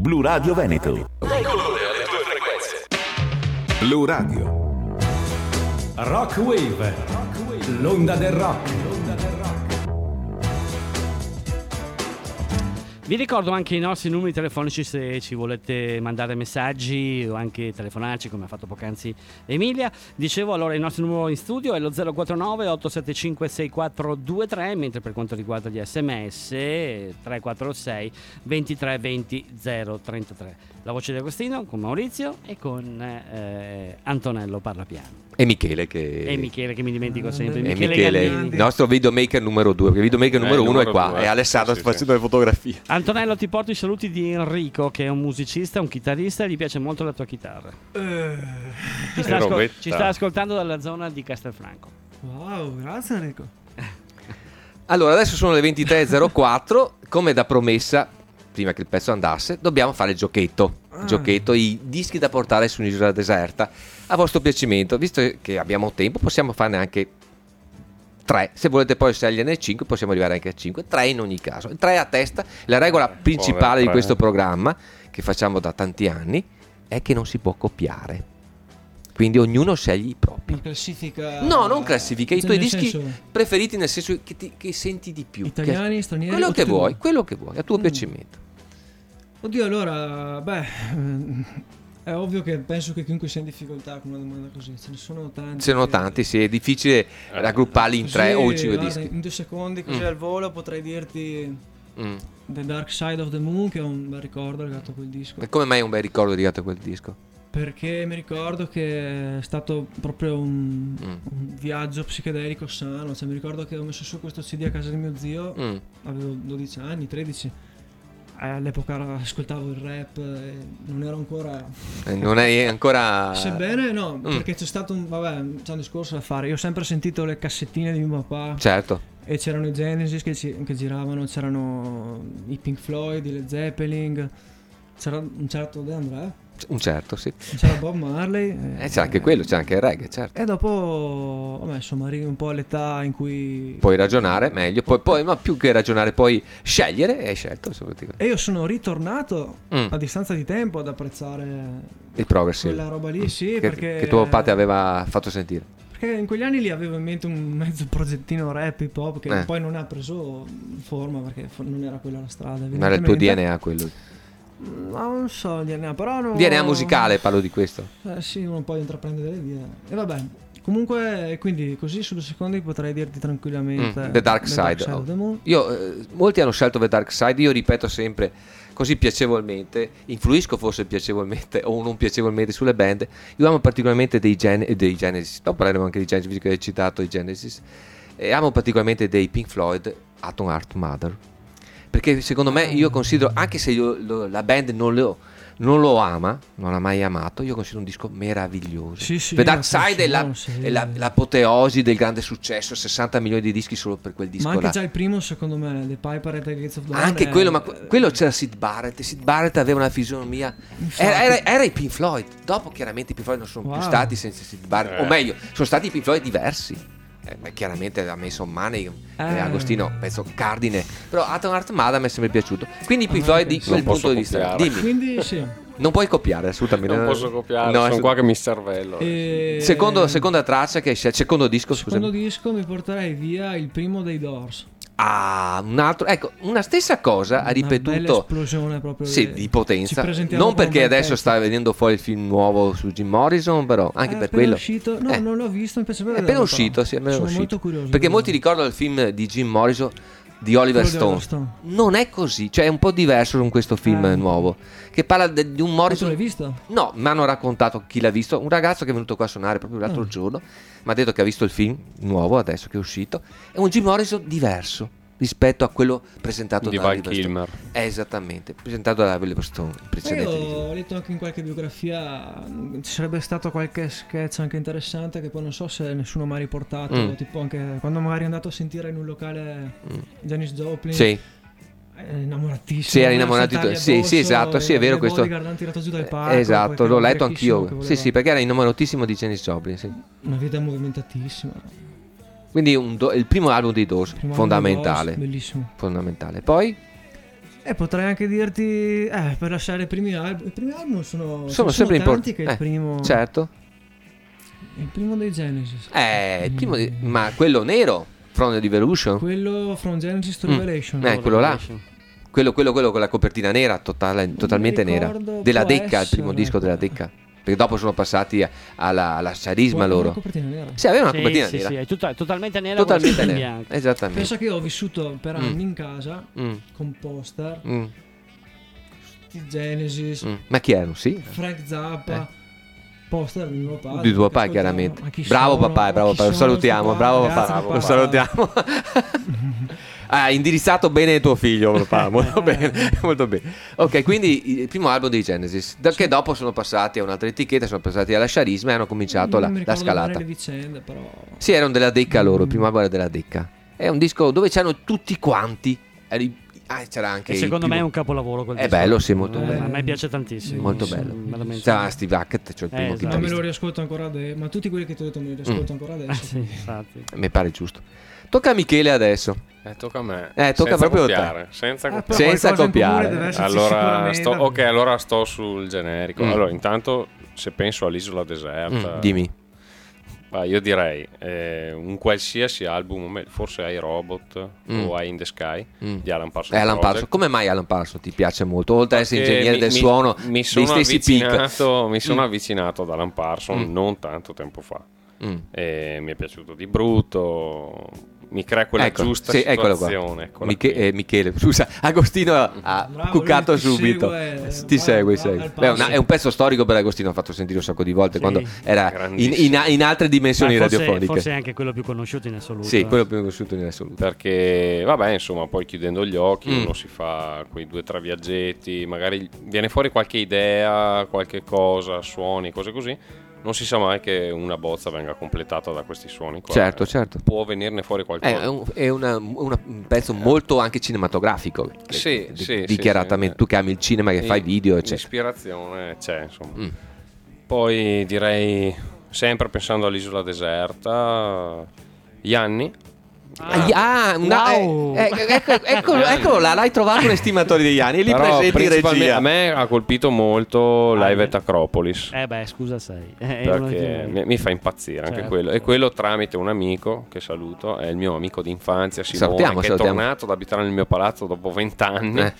Blu Radio Veneto. Blu Radio. Rock Wave, l'onda del rock. Vi ricordo anche i nostri numeri telefonici se ci volete mandare messaggi o anche telefonarci come ha fatto poc'anzi Emilia. Dicevo, allora il nostro numero in studio è lo 049 875 6423, mentre per quanto riguarda gli sms 346 23 20 033. La voce di Agostino con Maurizio e con Antonello Parlapiano. E Michele che mi dimentico sempre. E Michele, il nostro videomaker numero 2, perché il videomaker numero 1 è qua, e Alessandro sta facendo le fotografie. Antonello, ti porto i saluti di Enrico, che è un musicista, un chitarrista, e gli piace molto la tua chitarra. Ci sta ascoltando dalla zona di Castelfranco. Wow, grazie Enrico. Allora, adesso sono le 23.04, come da promessa, prima che il pezzo andasse, dobbiamo fare il giochetto. Giochetto, i dischi da portare su un'isola deserta a vostro piacimento. Visto che abbiamo tempo, possiamo farne anche 3. Se volete poi sceglierne 5, possiamo arrivare anche a 5. 3 in ogni caso, 3 a testa. La regola principale di questo programma, che facciamo da tanti anni, è che non si può copiare. Quindi ognuno sceglie i propri. Una classifica? No, non classifica, i tuoi dischi senso... preferiti, nel senso che senti di più. Italiani, stranieri, quello che vuoi, a tuo piacimento. Oddio, allora, è ovvio che penso che chiunque sia in difficoltà con una domanda così, ce ne sono tanti. Ce ne sono tanti, sì, è difficile raggrupparli in 3 o in 5 dischi. In 2 secondi, così al volo, potrei dirti The Dark Side of the Moon, che è un bel ricordo legato a quel disco. E come mai è un bel ricordo legato a quel disco? Perché mi ricordo che è stato proprio un viaggio psichedelico sano. Cioè, mi ricordo che ho messo su questo CD a casa di mio zio, avevo 12 anni, 13. All'epoca ascoltavo il rap, non ero ancora. Non è ancora. Sebbene no, perché c'è stato c'è un discorso da fare. Io ho sempre sentito le cassettine di mio papà. Certo. E c'erano i Genesis che giravano, c'erano i Pink Floyd, i Led Zeppelin, c'era un certo De André. Un certo, sì. C'era Bob Marley. C'è anche quello, c'è anche il reggae, certo. E dopo, insomma, arrivi un po' all'età in cui puoi ragionare meglio, poi ma più che ragionare, puoi scegliere, e hai scelto. E io sono ritornato a distanza di tempo ad apprezzare il progressive, quella roba lì, sì, che tuo papà ti aveva fatto sentire. Perché in quegli anni lì avevo in mente un mezzo progettino rap hip hop che poi non ha preso forma, perché non era quella la strada. Ma era il tuo DNA quello? No, non so, DNA, però DNA musicale, parlo di questo. Sì, uno può intraprendere delle vie. E vabbè, comunque, quindi così su 2 secondi potrei dirti tranquillamente The Dark Side of the Moon. Molti hanno scelto The Dark Side, io ripeto sempre così piacevolmente, influisco forse piacevolmente o non piacevolmente sulle band. Io amo particolarmente dei Genesis, dopo parleremo anche di Genesis, visto che hai citato i Genesis, e amo particolarmente dei Pink Floyd, Atom Heart Mother. Perché secondo me, io considero, anche se la band non lo ama, non l'ha mai amato, io considero un disco meraviglioso. Sì, The Dark Side è l'apoteosi del grande successo, 60 milioni di dischi solo per quel disco. Ma anche già il primo, secondo me, The Piper at the Gates of Dawn. Anche quello, ma quello c'era Sid Barrett aveva una fisionomia. Era i Pink Floyd. Dopo chiaramente i Pink Floyd non sono più stati senza Sid Barrett, o meglio, sono stati i Pink Floyd diversi. Chiaramente ha messo Money Agostino, pezzo cardine, però Atom Heart Mother mi è sempre piaciuto, quindi i Pink Floyd di quel punto di vista. Dimmi. Quindi sì, non puoi copiare assolutamente. Non posso copiare, sono qua che mi cervello. Seconda traccia che hai scelto, secondo disco mi porterei via il primo dei Doors. Un altro, ecco, una stessa cosa ha ripetuto. Una bella esplosione proprio di potenza. Non perché adesso sta venendo fuori il film nuovo su Jim Morrison, però anche per quello. Uscito? No, non l'ho visto, mi piace vedere. È appena uscito, sì, sono molto curioso. Perché molti ricordano il film di Jim Morrison di Oliver Stone. Non è così, cioè è un po' diverso con questo film nuovo, che parla di un Morrison. Tu l'hai visto? No, mi hanno raccontato chi l'ha visto, un ragazzo che è venuto qua a suonare proprio l'altro giorno, mi ha detto che ha visto il film nuovo adesso che è uscito, è un Jim Morrison diverso rispetto a quello presentato da Oliver Stone. Esattamente, presentato da Oliver Stone. Io ho letto anche in qualche biografia, ci sarebbe stato qualche sketch anche interessante che poi non so se nessuno ha mai riportato, tipo anche quando magari è andato a sentire in un locale Janis Joplin. Sì. Innamoratissimo. Sì, era innamorato. Sì, esatto, sì, è vero questo. Esatto, l'ho letto anch'io. Sì, perché era innamoratissimo di Janis Joplin, sì. Una vita movimentatissima. Quindi il primo album dei Doors, fondamentale. Bellissimo. Fondamentale. Poi Potrei anche dirti, per lasciare i primi album sono sempre tanti importanti. che il primo... Certo. Il primo dei Genesis. Il primo ma quello nero, From the Revolution? Quello From Genesis to Revelation. Quello là. Quello con la copertina nera, totalmente nera. Della Decca, il primo disco della Decca. Perché dopo sono passati alla Charisma loro. Una copertina nera. Sì, aveva una copertina nera. Sì, è totalmente nera. Totalmente nera. Esattamente. Pensa che ho vissuto per anni in casa con poster di Genesis. Ma chi erano? Sì. Frank Zappa. Poster di mio padre. Di tuo papà, chiaramente. Bravo papà, lo salutiamo. Bravo papà. Lo salutiamo. Ha indirizzato bene tuo figlio, papà. Molto bene, molto bene. Ok, quindi il primo album dei Genesis, che dopo sono passati a un'altra etichetta, sono passati alla Charisma e hanno cominciato la scalata. Le vicende, però. Sì, erano della Decca loro, il primo album era della Decca. È un disco dove c'erano tutti quanti. C'era anche. E secondo me è un capolavoro quel disco. È bello, sì, molto bello. A me piace tantissimo. Molto bello. C'era Steve Hackett, cioè il primo Ma me lo riascolto ancora adesso. Ma tutti quelli che ti ho detto me li riascolto ancora adesso. Sì, infatti. Mi pare giusto. Tocca a Michele adesso. Tocca a me. Tocca proprio a te. Senza copiare. Allora sto sul generico. Allora, intanto, se penso all'Isola Deserta, dimmi. Io direi un qualsiasi album, forse I Robot o I In The Sky di Alan Parsons. Alan Parsons. Come mai Alan Parsons ti piace molto? Oltre ad essere ingegnere del suono, mi sono avvicinato ad Alan Parsons non tanto tempo fa. E mi è piaciuto di brutto. Mi crea quella giusta situazione. Michele, scusa, Agostino ha cuccato subito. Ti segue. È un pezzo storico per Agostino, ha fatto sentire un sacco di volte quando era in altre dimensioni radiofoniche. Forse è anche quello più conosciuto in assoluto. Sì, quello più conosciuto in assoluto. Perché, insomma, poi chiudendo gli occhi uno si fa quei 2 o 3 viaggetti, magari viene fuori qualche idea, qualche cosa, suoni, cose così. Non si sa mai che una bozza venga completata da questi suoni qua. Certo. Può venirne fuori qualcosa. È un pezzo molto anche cinematografico. Sì, dichiaratamente. Tu che ami il cinema, che fai video, eccetera. L'ispirazione c'è, insomma. Poi direi, sempre pensando all'Isola Deserta, Yanni. Eccolo là, l'hai trovato un estimatore degli anni. Li presenti in regia. A me ha colpito molto Live at Acropolis. Scusa, sei. Perché mi fa impazzire anche quello. E quello tramite un amico che saluto, è il mio amico d'infanzia, Simone, che è tornato ad abitare nel mio palazzo dopo 20 anni.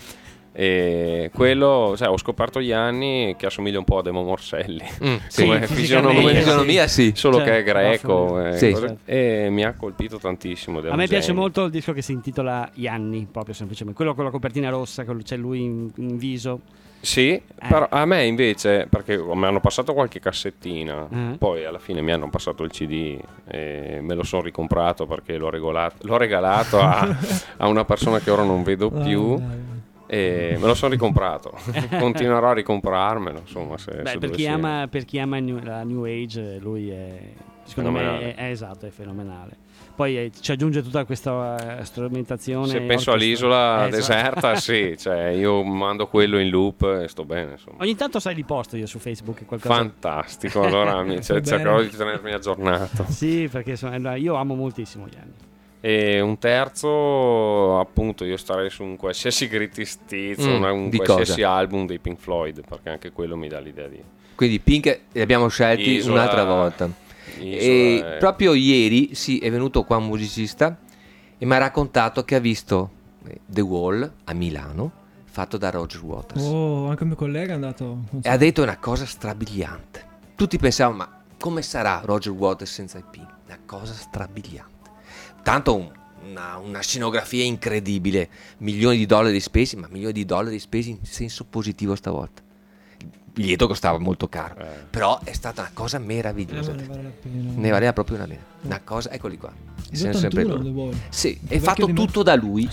E quello, ho scoperto gli anni che assomiglia un po' a Demo Morselli come fisionomia, solo che è greco e mi ha colpito tantissimo. A me piace molto il disco che si intitola Yanni, proprio semplicemente quello con la copertina rossa, c'è lui in viso. Sì, però a me invece, perché mi hanno passato qualche cassettina, poi alla fine mi hanno passato il CD e me lo sono ricomprato perché l'ho regalato a una persona che ora non vedo più. E me lo sono ricomprato. Continuerò a ricomprarmelo, insomma, per chi ama la New Age, lui è, secondo me è fenomenale. Poi ci aggiunge tutta questa strumentazione. Se penso all'Isola Deserta, io mando quello in loop e sto bene, insomma. Ogni tanto sai di posto io su Facebook qualcosa. Fantastico, allora cercherò di tenermi aggiornato. Sì, perché io amo moltissimo gli anni. E un terzo, appunto, io starei su un qualsiasi greatest hits, un qualsiasi album dei Pink Floyd, perché anche quello mi dà l'idea di... Quindi Pink li abbiamo scelti un'altra volta. E proprio ieri è venuto qua un musicista e mi ha raccontato che ha visto The Wall a Milano, fatto da Roger Waters. Anche un mio collega è andato. E ha detto una cosa strabiliante. Tutti pensavano, ma come sarà Roger Waters senza i Pink? Una cosa strabiliante. Tanto una scenografia incredibile, milioni di dollari spesi, ma milioni di dollari spesi in senso positivo stavolta. Il biglietto costava molto caro, però è stata una cosa meravigliosa. Ne valeva proprio una pena. Una cosa, eccoli qua. Sempre loro. Sì, è fatto tutto da lui.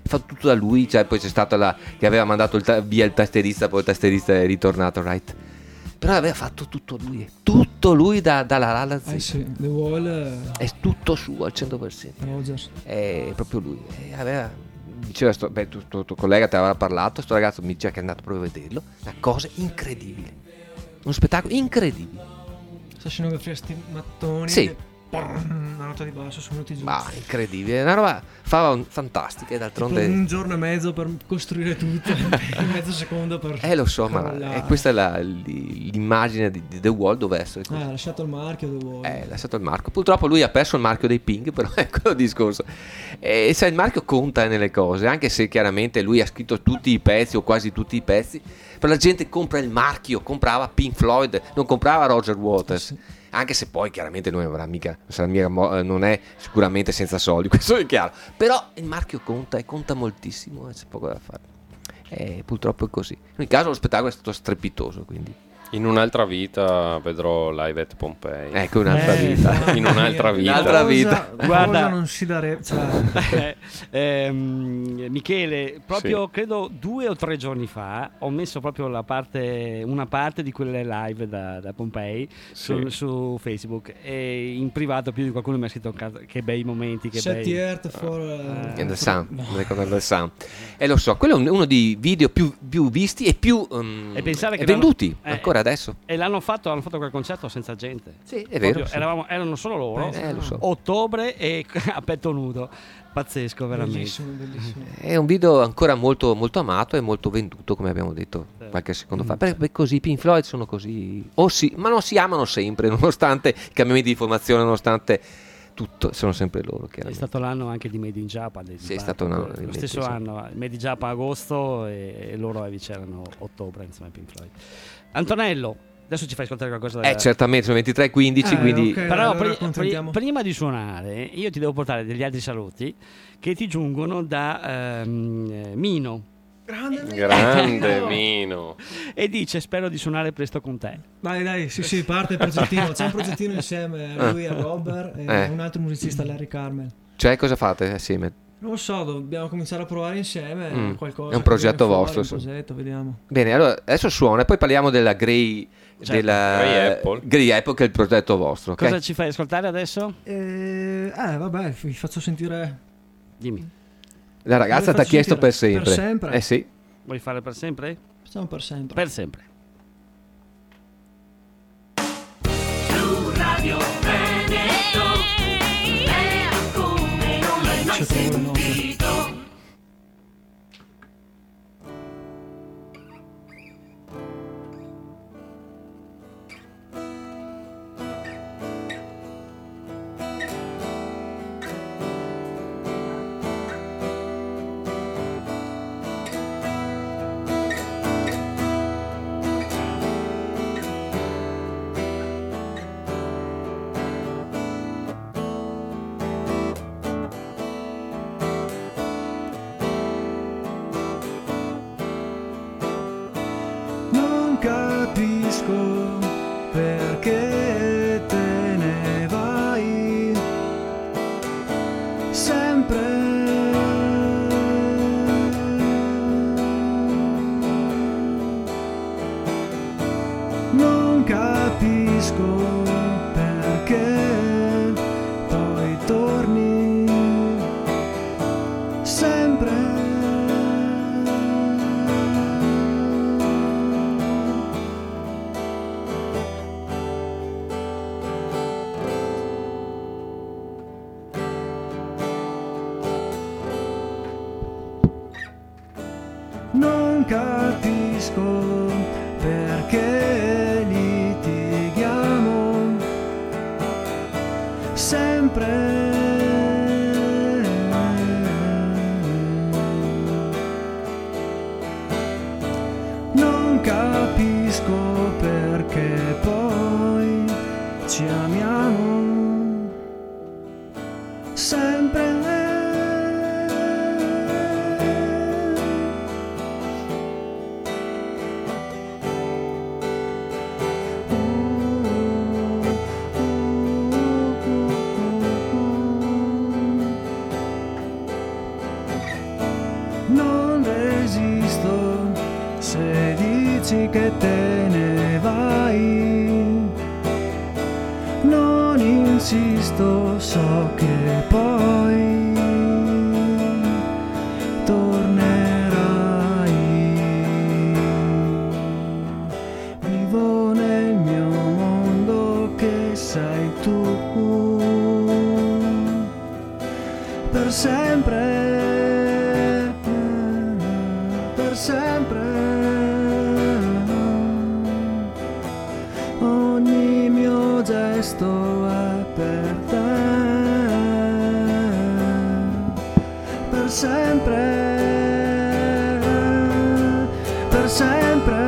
Poi c'è stato che aveva mandato via il tastierista, poi il tastierista è ritornato, right? Però aveva fatto tutto lui dalla A alla Z. Sì, The Wall è tutto suo al 100%. Rogers. È proprio lui. Diceva tuo collega ti aveva parlato, sto ragazzo mi diceva che è andato proprio a vederlo. Una cosa incredibile. Uno spettacolo incredibile. Questa scenografia, sti mattoni. Sì. una nota di basso sono venuti giù. Ma incredibile, una roba fantastica, e d'altronde Un giorno e mezzo per costruire tutto, in mezzo secondo per lo so, ma crollare. questa è l'immagine di The Wall, dove essere così. Ha lasciato il marchio The Wall. Ha lasciato il marchio. Purtroppo lui ha perso il marchio dei Pink, però è quello il discorso. E sai, il marchio conta nelle cose, anche se chiaramente lui ha scritto tutti i pezzi o quasi tutti i pezzi, però la gente compra il marchio, comprava Pink Floyd, non comprava Roger Waters. Sì. Anche se poi chiaramente non non è sicuramente senza soldi, questo è chiaro. Però il marchio conta, e conta moltissimo, c'è poco da fare. Purtroppo è così. In ogni caso lo spettacolo è stato strepitoso, quindi. In un'altra vita vedrò Live at Pompei. Ecco, un'altra vita. In un'altra vita. Un'altra vita. Guarda. Non si darebbe. Michele, proprio Sì. credo 2 o 3 giorni fa ho messo proprio una parte di quelle live da Pompei Sì. su Facebook, e in privato più di qualcuno mi ha scritto che bei momenti, che Set bei... Earth for And the Sun, del Sun. E lo so, quello è uno dei video più visti e più E pensare che venduti l'hanno- ancora adesso. E hanno fatto quel concerto senza gente. Sì, è vero. Proprio erano solo loro. Lo so. Ottobre e a petto nudo. Pazzesco, veramente. bellissimo. È un video ancora molto, molto amato e molto venduto, come abbiamo detto qualche secondo fa. Perché così i Pink Floyd sono così, ma non si amano sempre, nonostante i cambiamenti di formazione, nonostante tutto, sono sempre loro. È Chiaramente. stato l'anno anche di Made in Japan. Sì, è stato un anno di lo Made stesso in anno, Made in Japan agosto e loro c'erano ottobre insieme ai Pink Floyd. Antonello, adesso ci fai ascoltare qualcosa da... Certamente, sono 23:15, quindi ok. Però allora accontentiamo. prima di suonare io ti devo portare degli altri saluti che ti giungono da Mino, Grande Mino. e dice: spero di suonare presto con te. Dai, sì, parte il progettino. C'è un progettino insieme a lui, a Robert e un altro musicista, Larry Carmel. cioè cosa fate assieme? Non lo so, dobbiamo cominciare a provare insieme qualcosa. È un progetto che viene fuori, vostro, Un sì. progetto, vediamo. Bene, allora adesso suona e poi parliamo della Grey Grey Apple. che è il progetto vostro, ok? Cosa ci fai ascoltare adesso? Vabbè, vi faccio sentire. Dimmi, La ragazza Lo ti ha faccio chiesto per sentire sempre. per sempre? Eh sì. vuoi fare per sempre? Facciamo per sempre. Per sempre. C'è trovo le note. Non capisco perché te ne vai sempre. Non capisco perché poi torni sempre. Non capisco perché litighiamo sempre. Non capisco perché poi ci amiamo sempre. Non resisto se dici che te ne vai. Non insisto, so che poi tornerai. Vivo nel mio mondo che sei tu. per sempre, per sempre. Ogni mio gesto è per te, per sempre, per sempre.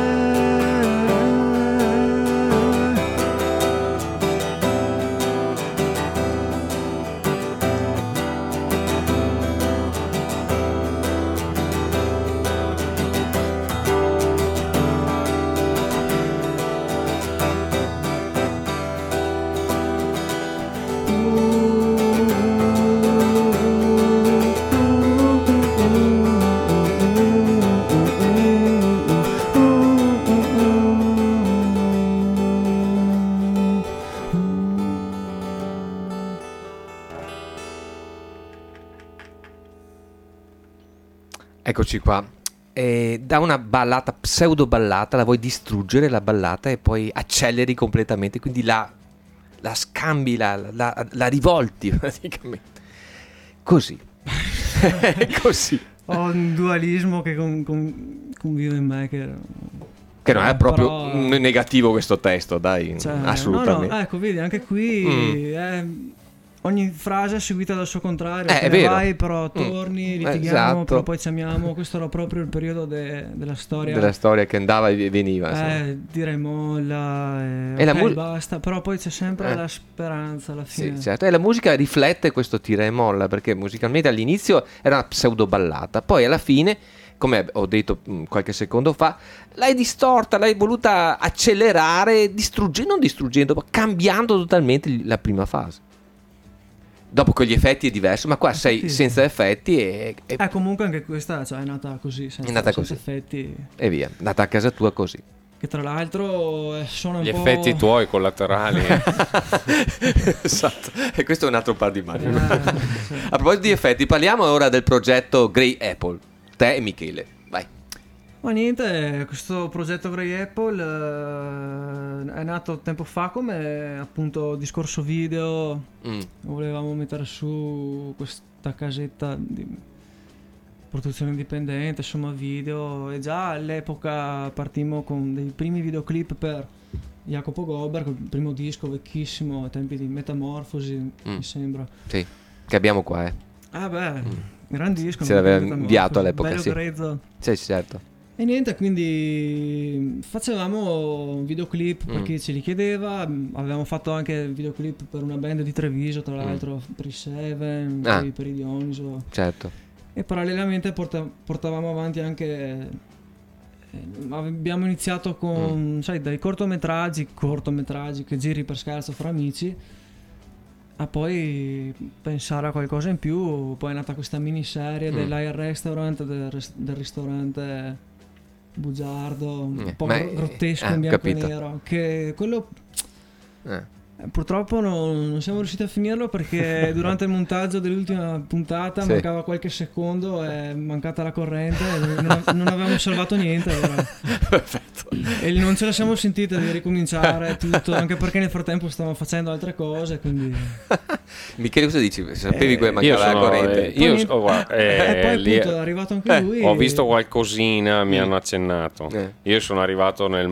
Eccoci qua. Da una ballata, pseudo ballata, la vuoi distruggere la ballata e poi acceleri completamente, quindi la scambi, la rivolti praticamente. Così. Così. Ho un dualismo che convive in me che non è proprio negativo questo testo, dai, cioè, assolutamente. No, ecco, vedi, anche qui ogni frase è seguita dal suo contrario. È vero. Vai, però torni, litighiamo, esatto. però poi ci amiamo. Questo era proprio il periodo della storia. Della storia che andava e veniva. Direi molla, E la basta, però poi c'è sempre la speranza alla fine. Sì, certo. E la musica riflette questo tira e molla, perché musicalmente all'inizio era una pseudo ballata, poi alla fine, come ho detto qualche secondo fa, l'hai distorta, l'hai voluta accelerare, non distruggendo, ma cambiando totalmente la prima fase. Dopo con gli effetti è diverso, ma qua sei senza effetti e comunque anche questa è nata così, senza effetti. E via, è nata a casa tua così. Che tra l'altro suona un gli po'... effetti tuoi collaterali. Esatto, e questo è un altro par di maniche. Sì. A proposito di effetti, parliamo ora del progetto Grey Apple. Te e Michele, vai. Ma niente, questo progetto Grey Apple è nato tempo fa come appunto discorso video. Volevamo mettere su questa casetta di produzione indipendente, insomma video, e già all'epoca partimmo con dei primi videoclip per Jacopo Gober, il primo disco vecchissimo, ai tempi di Metamorfosi, mi sembra. Sì, che abbiamo qua, gran disco. Se l'aveva inviato all'epoca, bello sì. grezzo. Sì, certo. E niente, quindi facevamo videoclip per chi ce li chiedeva. Avevamo fatto anche videoclip per una band di Treviso, tra l'altro, per i Seven, per i Dioniso. Certo. E parallelamente portavamo avanti anche... abbiamo iniziato con, sai, dai cortometraggi che giri per scherzo fra amici, a poi pensare a qualcosa in più. Poi è nata questa miniserie dell'Air Restaurant, del ristorante bugiardo, un po' grottesco in bianco e nero, che quello purtroppo non siamo riusciti a finirlo perché durante il montaggio dell'ultima puntata mancava qualche secondo, è mancata la corrente e non avevamo salvato niente. Perfetto. E non ce la siamo sentita di ricominciare tutto, anche perché nel frattempo stavamo facendo altre cose, quindi... Michele, cosa dici? Sapevi che mancava la corrente? Poi appunto è arrivato anche lui. Ho visto qualcosina, mi hanno accennato. Io sono arrivato nel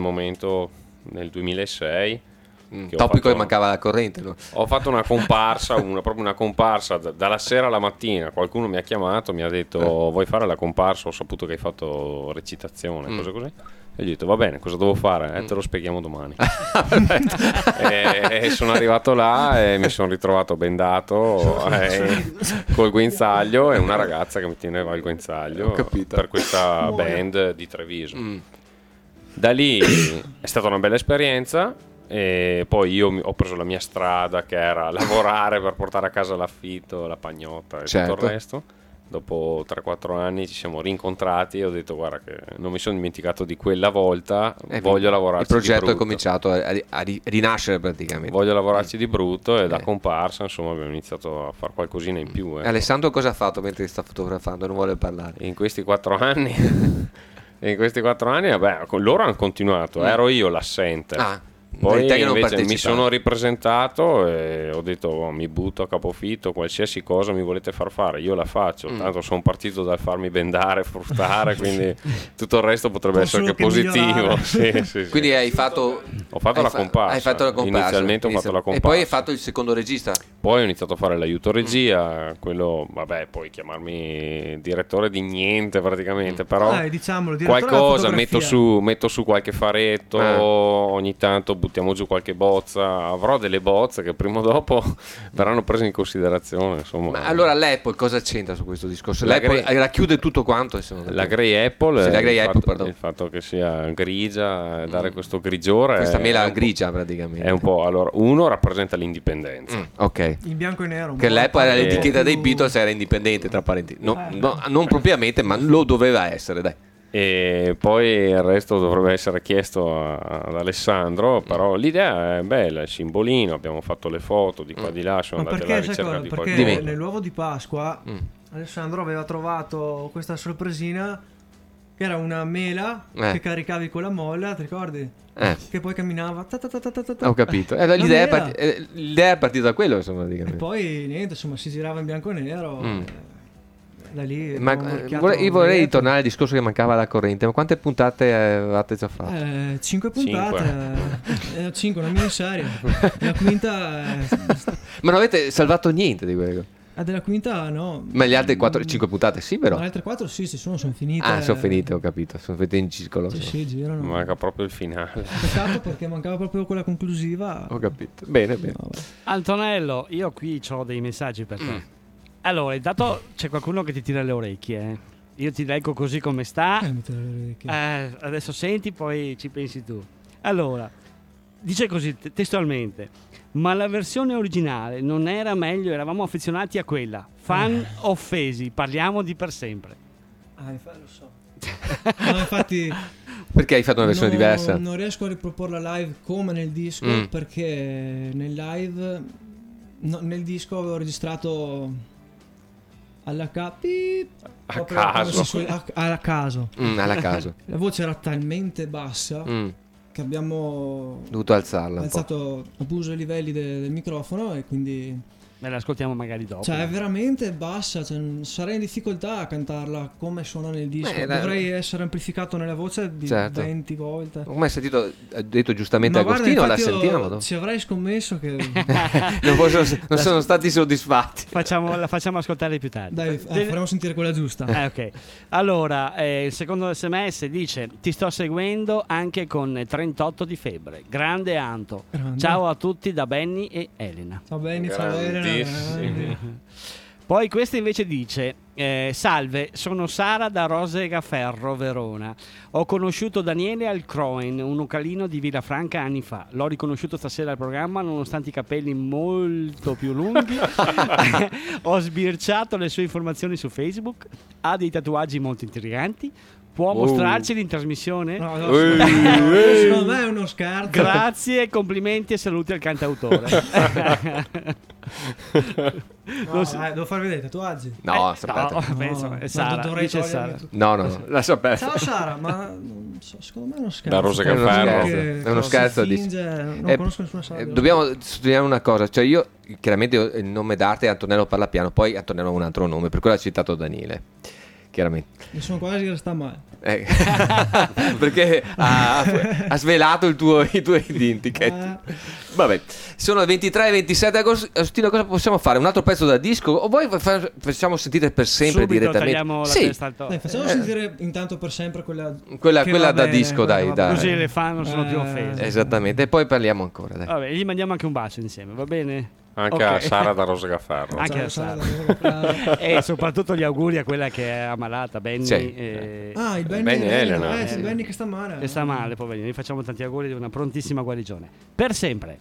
2006. Topico che mancava la corrente, no? Ho fatto una comparsa, proprio una comparsa dalla sera alla mattina. Qualcuno mi ha chiamato, mi ha detto vuoi fare la comparsa? Ho saputo che hai fatto recitazione, cose così. E gli ho detto va bene, cosa devo fare? Te lo spieghiamo domani. e sono arrivato là e mi sono ritrovato bendato col guinzaglio e una ragazza che mi teneva il guinzaglio per questa band di Treviso. Da lì è stata una bella esperienza. E poi io ho preso la mia strada, che era lavorare per portare a casa l'affitto, la pagnotta e tutto il resto. Dopo 3-4 anni ci siamo rincontrati e ho detto guarda che non mi sono dimenticato di quella volta, voglio lavorarci di brutto. Il progetto è cominciato a rinascere praticamente. Voglio lavorarci di brutto e da comparsa insomma abbiamo iniziato a fare qualcosina in più. Alessandro cosa ha fatto mentre sta fotografando? Non vuole parlare. In questi 4 anni vabbè, loro hanno continuato, ero io l'assente. Poi te che non invece mi partecipavi. sono ripresentato e ho detto mi butto a capofitto, qualsiasi cosa mi volete far fare io la faccio, tanto sono partito dal farmi bendare, fruttare, quindi tutto il resto potrebbe essere solo che che positivo. migliorare. Sì. Quindi hai fatto... Ho fatto la comparsa. Hai fatto la comparsa. Inizialmente ho fatto la comparsa. E poi hai fatto il secondo regista. Poi ho iniziato a fare l'aiuto regia, quello, vabbè, puoi chiamarmi direttore di niente praticamente, però diciamolo, direttore della qualcosa fotografia. metto su qualche faretto, ogni tanto buttiamo giù qualche bozza, avrò delle bozze che prima o dopo verranno prese in considerazione, insomma. Ma allora l'Apple cosa c'entra su questo discorso? La L'Apple Grey- racchiude tutto quanto? La Grey Apple, Sì, la Grey il Apple, fatto, pardon. il fatto che sia grigia, dare questo grigiore, Questa mela è un po'- grigia praticamente. è un po', allora, uno rappresenta l'indipendenza. Ok. In bianco e nero. Che l'Apple era l'etichetta dei più- Beatles, era indipendente tra parentesi. Non propriamente, ma lo doveva essere, dai. E poi il resto dovrebbe essere chiesto ad Alessandro, però l'idea è bella, il simbolino, abbiamo fatto le foto di qua di là, siamo Ma andati alla perché, sai ricerca cosa? di Perché qualcosa. nell'uovo di Pasqua Alessandro aveva trovato questa sorpresina che era una mela che caricavi con la molla, ti ricordi? Che poi camminava. Ho capito. La L'idea mela. l'idea è partita da quello, insomma, E praticamente. poi niente, insomma, si girava in bianco e nero. Da lì Ma abbiamo marchiato io vorrei Grey ritornare al discorso che mancava la corrente. Ma quante puntate avevate già fatto? Apple. 5 puntate, 5, una miniserie. La quinta Ma non avete salvato niente di quello. della quinta no. Ma le altre 5 puntate sì, però. Ma le altre 4 sì, sono finite. Sono finite, ho capito. Sono finite in circolo. Sì, sì, girano. Manca proprio il finale. Peccato perché mancava proprio quella conclusiva. Ho capito. Bene, bene. No, vabbè. Antonello, io qui ho dei messaggi per te. Allora, intanto c'è qualcuno che ti tira le orecchie. Io ti leggo così come sta. Mi tira le orecchie. Adesso senti, poi ci pensi tu. Allora, dice così testualmente: ma la versione originale non era meglio? Eravamo affezionati a quella. Fan offesi, parliamo di per sempre. Lo so. No, infatti Perché hai fatto una versione diversa? non riesco a riproporla live come nel disco perché nel live nel disco avevo registrato alla A caso. alla caso. Alla caso. La voce era talmente bassa che abbiamo Dovuto alzarla un po'. alzato abuso ai livelli del microfono e quindi Me la ascoltiamo magari dopo. cioè è veramente bassa, cioè, sarei in difficoltà a cantarla come suona nel disco. Dai. Dovrei essere amplificato nella voce di Certo. 20 volte. Come hai sentito, ha detto giustamente Ma guarda, Agostino, la infatti io sentiamo. No? ci avrei scommesso che Non sono stati soddisfatti. La facciamo ascoltare più tardi. dai, faremo sentire quella giusta. Ok. Allora, il secondo SMS dice: ti sto seguendo anche con 38 di febbre. Grande Anto. Grande. Ciao a tutti da Benny e Elena. Ciao Benny, ciao Elena. Poi questo invece dice: salve, sono Sara da Rosegaferro, Verona. Ho conosciuto Daniele al Croen, un localino di Villafranca anni fa. L'ho riconosciuto stasera al programma nonostante i capelli molto più lunghi. Ho sbirciato le sue informazioni su Facebook. Ha dei tatuaggi molto intriganti. Può mostrarceli in trasmissione? No, secondo me è uno scherzo. Grazie, complimenti e saluti al cantautore. No, devo farvi vedere i tatuaggi. No, No, aspetta. penso, è Ma Sara, dovrei dice togliermi Sara. tutto. No, lascia perdere. Ciao Sara, ma non so, secondo me è uno scherzo. Da Rosegaferro. Che È uno scherzo, si dici. finge- non conosco nessuna Sara. Dobbiamo sottolineare una cosa, cioè io chiaramente il nome d'arte è Antonello Parlapiano, poi Antonello ha un altro nome, per quello ha citato Daniele. Chiaramente. Mi sono quasi che sta male. Perché ha svelato i tuoi identichetti. Vabbè, sono le 23 e 27 Agostino, cosa possiamo fare? Un altro pezzo da disco? O vuoi facciamo sentire per sempre Subito direttamente? tagliamo la Sì, testa al toro. Dai, facciamo sentire intanto per sempre quella quella che va da bene, disco, quella che dai, va bene. Così le fan non sono più offese. Esattamente, e poi parliamo ancora, dai. Vabbè, gli mandiamo anche un bacio insieme, va bene? Anche Ok. a Sara da Rosegaferro. Anche a Ciao, Sara. E soprattutto gli auguri a quella che è ammalata, Benny. Sì. il Benny Benny e Elena. Sì, il Benny che sta male. E sta male, poverino. Gli facciamo tanti auguri di una prontissima guarigione. Per sempre.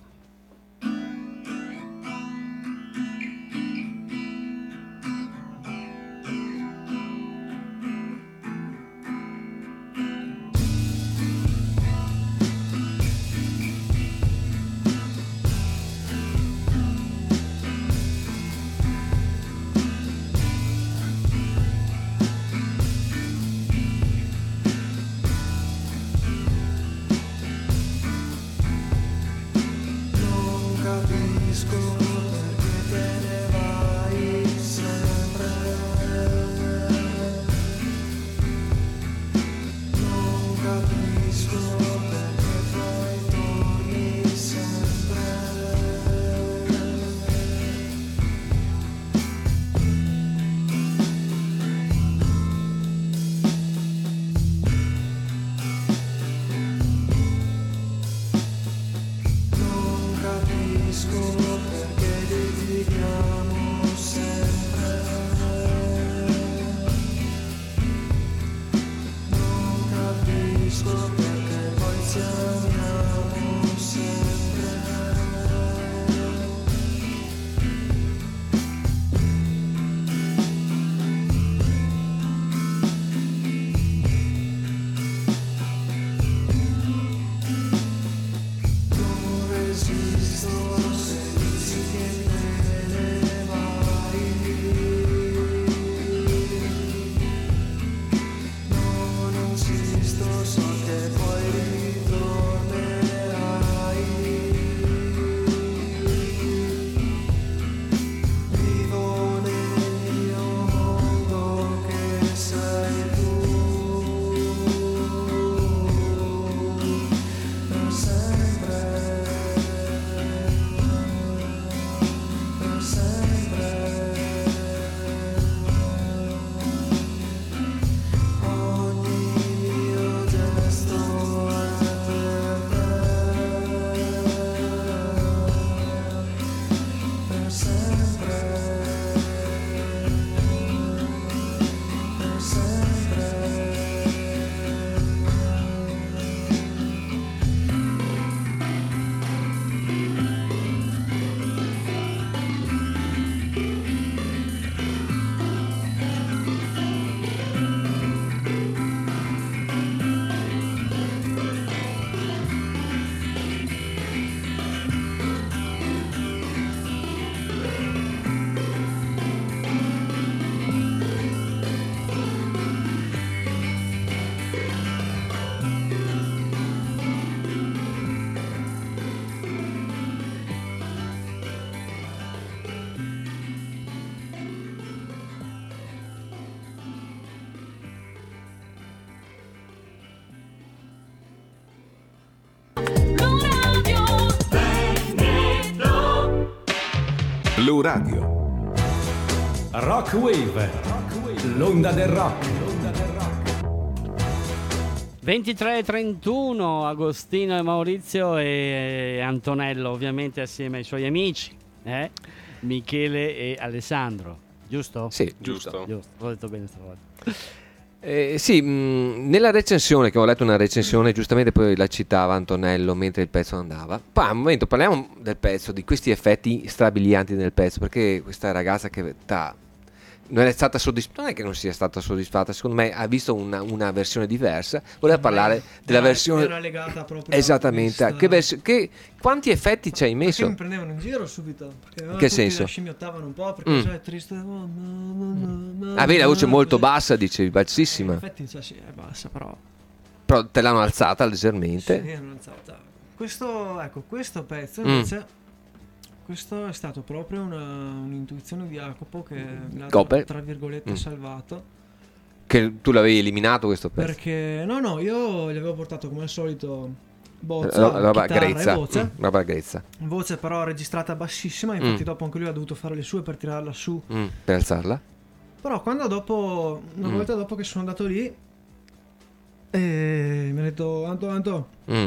Blu Radio. Rock Wave, l'onda del rock. 23:31, Agostino e Maurizio e Antonello, ovviamente assieme ai suoi amici, Michele e Alessandro, giusto? Sì, Giusto. L'ho detto bene stavolta. Sì, nella recensione, che ho letto una recensione, giustamente poi la citava Antonello mentre il pezzo andava. Poi a un momento parliamo del pezzo, di questi effetti strabilianti nel pezzo, perché questa ragazza che non è stata soddisfatta, non è che non sia stata soddisfatta, secondo me ha visto una versione diversa, voleva parlare della versione era legata proprio esattamente a questa... quanti effetti ci hai messo? Perché mi prendevano in giro subito, perché Che tutti senso? la scimmiottavano un po' perché è triste. Vedi la voce molto così. bassa, dicevi, bassissima, In effetti sì, è bassa, però però te l'hanno alzata leggermente. sì, non alzata. Questo pezzo Mm. invece questo è stato proprio un'intuizione di Jacopo che mi l'ha Copper. tra virgolette salvato, Che tu l'avevi eliminato questo pezzo. perché no, io gli avevo portato come al solito bozza, roba chitarra grezza, e roba grezza, voce però registrata bassissima, infatti dopo anche lui ha dovuto fare le sue per tirarla su. per alzarla. Però quando una volta dopo che sono andato lì mi ha detto Anto,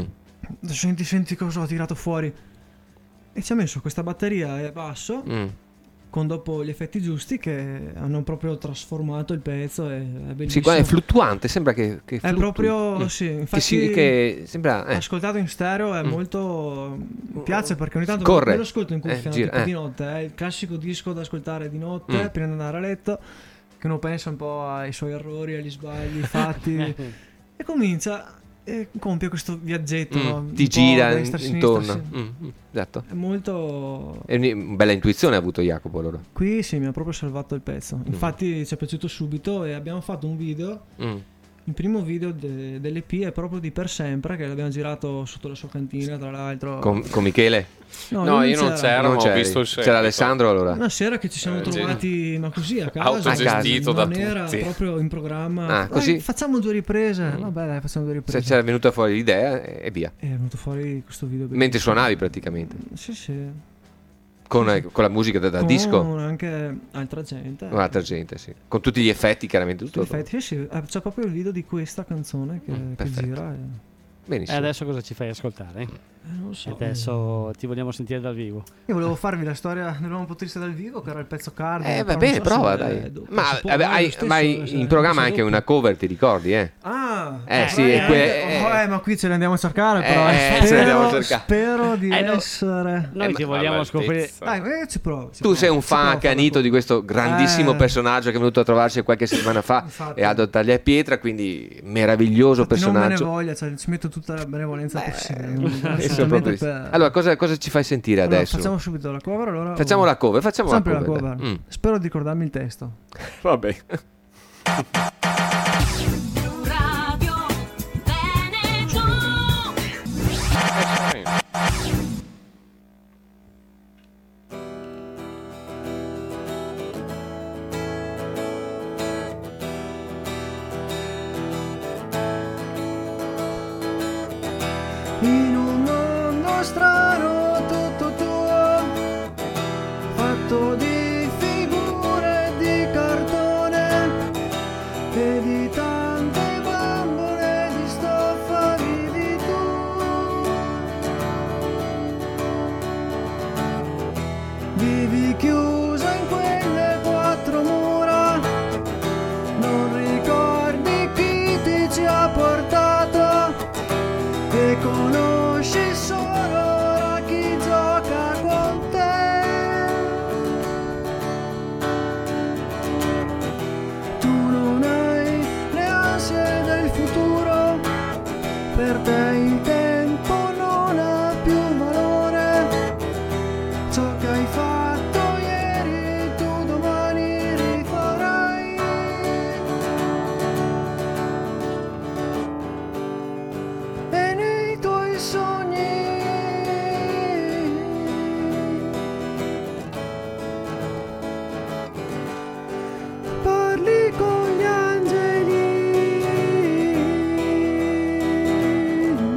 senti cosa ho tirato fuori, e ci ha messo questa batteria e basso con dopo gli effetti giusti che hanno proprio trasformato il pezzo, è bellissimo. Sì, qua è fluttuante, sembra che è fluttui. proprio sì, infatti che sembra ascoltato in stereo è molto, mi piace perché ogni tanto Corre. me lo ascolto in cuffia Gira, tipo di notte, è il classico disco da ascoltare di notte prima di andare a letto, che uno pensa un po' ai suoi errori, agli sbagli fatti e comincia e compie questo viaggetto, no? ti Un po' gira destra, sinistra, intorno. sì. Esatto. È molto... È una bella intuizione ha avuto Jacopo allora. Qui sì, mi ha proprio salvato il pezzo. Infatti ci è piaciuto subito e abbiamo fatto un video. Il primo video dell'EP è proprio di Per Sempre, che l'abbiamo girato sotto la sua cantina, tra l'altro. Con Michele? No, io non c'ero, Non ma ho c'eri. visto il seguito. C'era Alessandro allora. Una sera che ci siamo trovati, ma così a caso, Autogestito da non era tutti. proprio in programma. Ah, così? Facciamo due riprese. Vabbè, dai, facciamo due riprese. Se c'era venuta fuori l'idea e via. È venuto fuori questo video. Mentre suonavi praticamente. Sì. Con la musica da Con disco. anche altra gente. Con altra gente, sì. Con tutti gli effetti, chiaramente. Tutto. Sì, c'è proprio il video di questa canzone che perfetto. gira. E Benissimo. adesso cosa ci fai ascoltare? Non lo so. Adesso ti vogliamo sentire dal vivo. Io volevo farvi la storia dell'uomo potrista dal vivo, che era il pezzo card. Va bene, prova, dai. Ma hai in programma anche una cover, ti ricordi, eh? Ah, Sì, ma qui ce le andiamo a cercare, però. ce le andiamo a cercare. Spero di no. essere. Noi ti vogliamo scoprire. Dai, ci provo. Tu sei un fan accanito di questo grandissimo personaggio che è venuto a trovarci qualche settimana fa Infatti. e ad Tagliapietra, quindi meraviglioso Non me ne personaggio. voglia, cioè, ci metto tutta la benevolenza possibile. Adesso proprio- Allora, cosa ci fai sentire Allora, adesso? facciamo subito la cover. Allora, Facciamo la cover, sempre la dai. cover. Spero di ricordarmi il testo. Vabbè. Radio Veneto. In un mondo strano tutto tuo, fatto di figure di cartone e di tante bambole di stoffa vivi tu. Vivi chiusa in quelle quattro mura, non ricordi chi ti ci ha portato e conosci solo ora chi gioca con te. Tu non hai le ansie del futuro, per te il tempo non ha più valore. Ciò che hai fatto ieri tu domani rifarai. E nei tuoi sogni parli con gli angeli.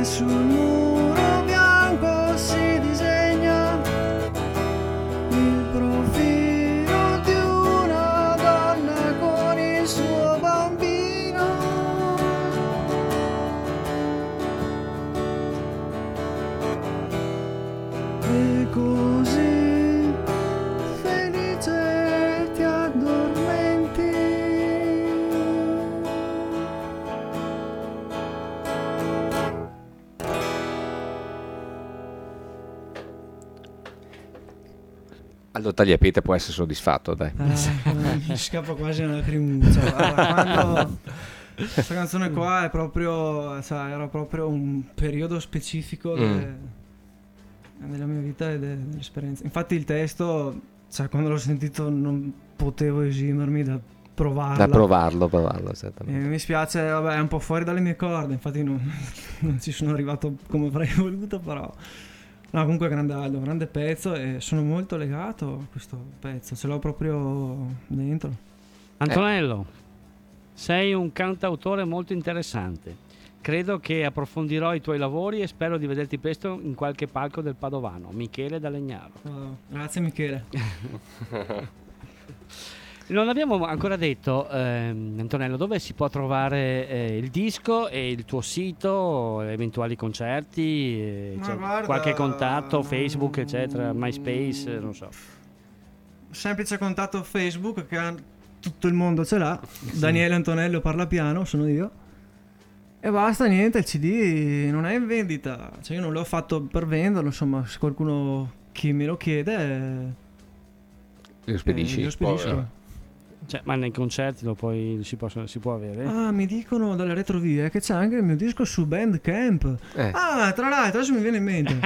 e sul muro bianco si disegna il profilo di una donna con il suo bambino. E così felice ti addormenti. Allora Tagliapietre può essere soddisfatto, dai. Mi scappa quasi una lacrimuccia. Guarda, quando questa canzone qua è proprio, sai, era proprio un periodo specifico della mia vita e dell'esperienza. Infatti il testo, cioè, quando l'ho sentito non potevo esimermi da provarlo. Da provarlo, esattamente. Mi spiace, vabbè, è un po' fuori dalle mie corde, infatti non ci sono arrivato come avrei voluto, però no, comunque grande Aldo, grande pezzo, e sono molto legato a questo pezzo, ce l'ho proprio dentro. Antonello, sei un cantautore molto interessante. Credo che approfondirò i tuoi lavori e spero di vederti presto in qualche palco del Padovano. Michele da Legnaro. Oh, grazie Michele. Non abbiamo ancora detto, Antonello, dove si può trovare il disco e il tuo sito, eventuali concerti, cioè, guarda, qualche contatto, Facebook, eccetera, MySpace, non so. Semplice contatto Facebook che tutto il mondo ce l'ha. Daniele Antonello parla piano, sono io. E basta, niente, il CD non è in vendita. Cioè io non l'ho fatto per venderlo, insomma, se qualcuno chi me lo chiede Lo spedisci? lo spedisco. Cioè, ma nei concerti si può avere? Ah, mi dicono dalle retrovie che c'è anche il mio disco su Bandcamp. Ah, tra l'altro adesso mi viene in mente.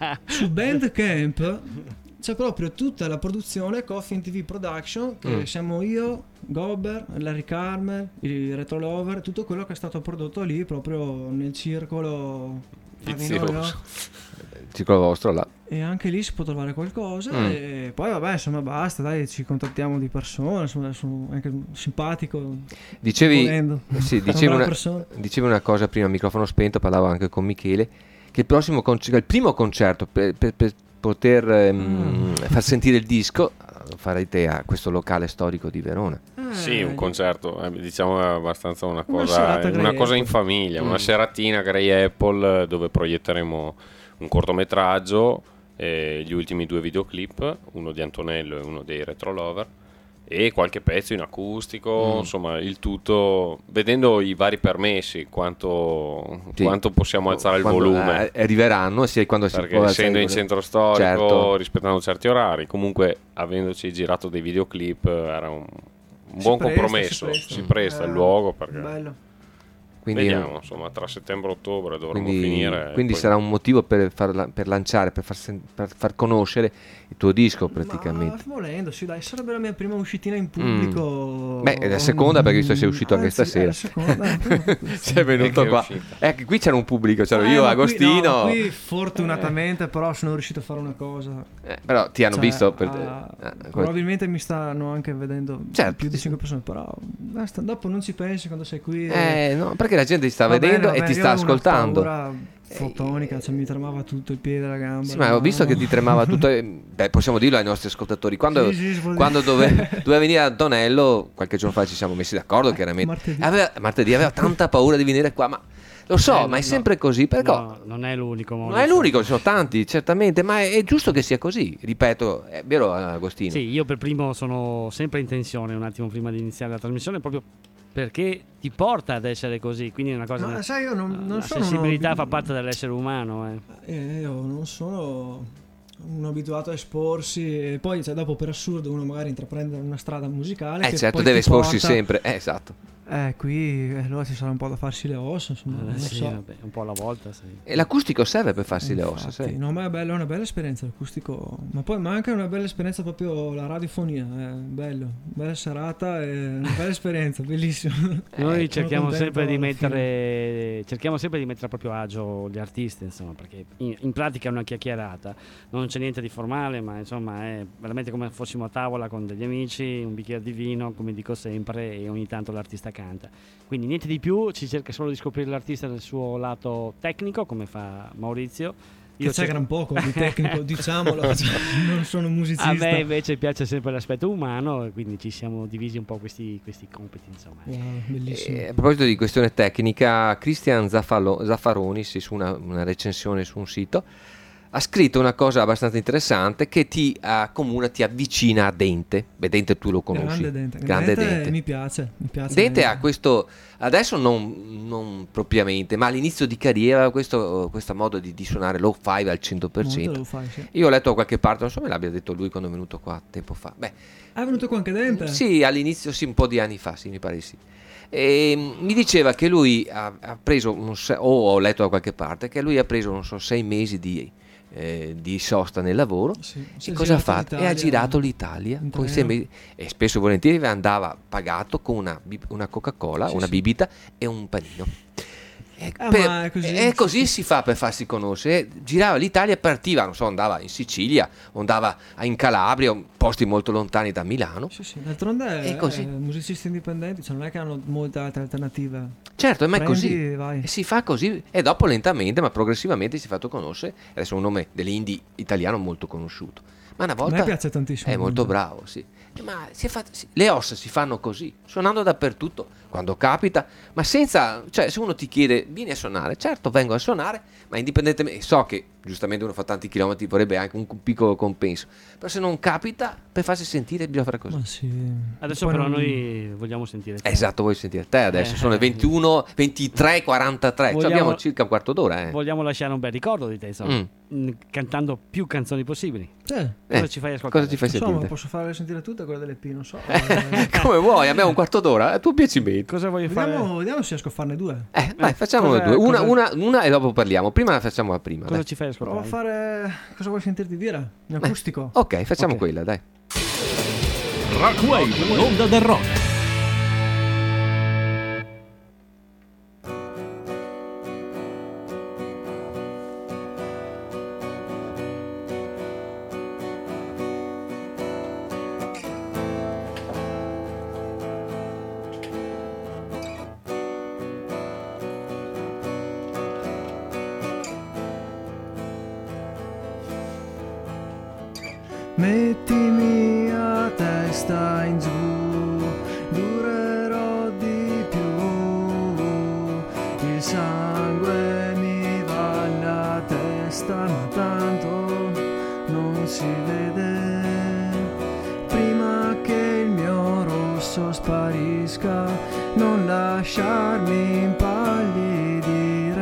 Su Bandcamp c'è proprio tutta la produzione Coffee TV Production, che siamo io, Gobber, Larry Carmel, i Retro Lover, tutto quello che è stato prodotto lì proprio nel circolo Vizioso. Il circolo vostro là. E anche lì si può trovare qualcosa. E poi vabbè, insomma, basta, dai, ci contattiamo di persona, insomma, sono anche simpatico. Dicevi persona. dicevi una cosa prima a microfono spento, parlavo anche con Michele, che il primo concerto per poter far sentire il disco farei te a questo locale storico di Verona. Sì, un concerto, diciamo è abbastanza una serata cosa Grey in famiglia, una seratina Grey Apple dove proietteremo un cortometraggio, gli ultimi 2 videoclip, uno di Antonello e uno dei Retro Lover, e qualche pezzo in acustico, insomma il tutto, vedendo i vari permessi quanto possiamo alzare il volume. Arriveranno sia quando perché si può essendo in centro storico, certo, rispettando certi orari, comunque avendoci girato dei videoclip era un buon compromesso, si presta il luogo, perché bello. Quindi, vediamo, insomma, tra settembre e ottobre dovremo finire. Quindi poi sarà un motivo per lanciare, per far conoscere il tuo disco praticamente. Ma volendo, sì, dai, sarebbe la mia prima uscitina in pubblico. Beh, è la seconda, perché visto che sei uscito anche stasera. La seconda, sei venuto qua. Qui c'era un pubblico, c'ero io, Agostino. Qui fortunatamente però sono riuscito a fare una cosa. Però ti hanno visto. Probabilmente mi stanno anche vedendo più di 5 persone, però basta, dopo non ci pensi quando sei qui. No, perché la gente ti sta vedendo e ti sta ascoltando. Fotonica, cioè mi tremava tutto il piede, la gamba. Sì, ma ho visto che ti tremava tutto. Beh, possiamo dirlo ai nostri ascoltatori. Quando doveva venire Antonello, qualche giorno fa ci siamo messi d'accordo, chiaramente. Martedì aveva tanta paura di venire qua, ma lo so, ma è sempre così. Perché non è l'unico modo. Non è l'unico, ci sono tanti, certamente, ma è giusto che sia così. Ripeto, è vero, Agostino? Sì, io per primo sono sempre in tensione un attimo prima di iniziare la trasmissione, proprio perché ti porta ad essere così, quindi è una cosa. Ma sai, io non la sono sensibilità fa parte dell'essere umano. Io non sono uno abituato a esporsi, e poi dopo per assurdo uno magari intraprende una strada musicale. Certo, deve esporsi sempre. Esatto. Qui allora ci sarà un po' da farsi le ossa, insomma, non sì, so. vabbè, un po' alla volta. Sì. E l'acustico serve per farsi le ossa, sai? No, ma è una bella esperienza l'acustico, ma anche una bella esperienza proprio la radiofonia, bella serata, una bella esperienza, bellissimo. Noi cerchiamo sempre di mettere a proprio agio gli artisti, insomma, perché in pratica è una chiacchierata, non c'è niente di formale, ma insomma è veramente come fossimo a tavola con degli amici, un bicchiere di vino, come dico sempre, e ogni tanto l'artista canta. Quindi niente di più, ci cerca solo di scoprire l'artista nel suo lato tecnico, come fa Maurizio. Io c'è gran poco di tecnico, diciamolo, cioè, non sono musicista. A me invece piace sempre l'aspetto umano e quindi ci siamo divisi un po' questi compiti, insomma. Wow, bellissimo. A proposito di questione tecnica, Cristian Zaffaroni, su una recensione su un sito, ha scritto una cosa abbastanza interessante che ti accomuna, ti avvicina a Dente. Beh, Dente tu lo conosci. Grande Dente. Mi piace. Dente ha questo, adesso non propriamente, ma all'inizio di carriera questo modo di suonare lo fi al 100%. Molto lo-fi, sì. Io ho letto da qualche parte, non so me l'abbia detto lui quando è venuto qua tempo fa. Beh, è venuto qua anche Dente? Sì, all'inizio sì, un po' di anni fa, sì, mi pare sì. E mi diceva che lui ha preso, ho letto da qualche parte, che lui ha preso, non so, 6 mesi di sosta nel lavoro. Sì, e cosa ha fatto? E ha girato l'Italia con 6 mesi, e spesso e volentieri andava pagato con una Coca-Cola, una bibita e un panino. Ma è così. Si fa per farsi conoscere. Girava l'Italia, partiva, non so, andava in Sicilia o andava in Calabria, posti molto lontani da Milano. Sì, d'altronde così. Musicisti indipendenti, cioè non è che hanno molte altre alternative. Certo, ma è Prendi, così. vai. E si fa così e dopo lentamente ma progressivamente si è fatto conoscere. Adesso è un nome dell'indie italiano molto conosciuto. Ma una volta A me piace tantissimo. è molto bravo, sì. Ma le ossa si fanno così, suonando dappertutto, quando capita, ma senza, cioè se uno ti chiede vieni a suonare, certo vengo a suonare, ma indipendentemente, so che giustamente uno fa tanti chilometri, vorrebbe anche un piccolo compenso, però se non capita, per farsi sentire bisogna fare così. Ma sì. Adesso Poi però non- noi vogliamo sentire te. Esatto, vuoi sentire te adesso, sono le 21, 23, 43, Vogliamo- abbiamo circa un quarto d'ora. Vogliamo lasciare un bel ricordo di te, insomma. Cantando più canzoni possibili. Sì. Cosa ci fai ascoltare? Cosa ti fai Insomma, sentire? posso fare sentire tutte quelle delle P, non so. Come vuoi, abbiamo un quarto d'ora, a tuo piacimento. Cosa voglio fare? Vediamo se riesco a farne due. Vai, facciamo cosa- due, cosa- una e dopo parliamo, prima la facciamo la prima. Cosa Dai. ci fai Provo a ascoltare? fare. Cosa vuoi sentirti dire? In acustico? Ok, facciamo Ok. quella, dai. Rockwave, l'onda del rock. Mettimi a testa in giù, durerò di più. Il sangue mi va alla testa, ma tanto non si vede. Prima che il mio rosso sparisca, non lasciarmi impallidire.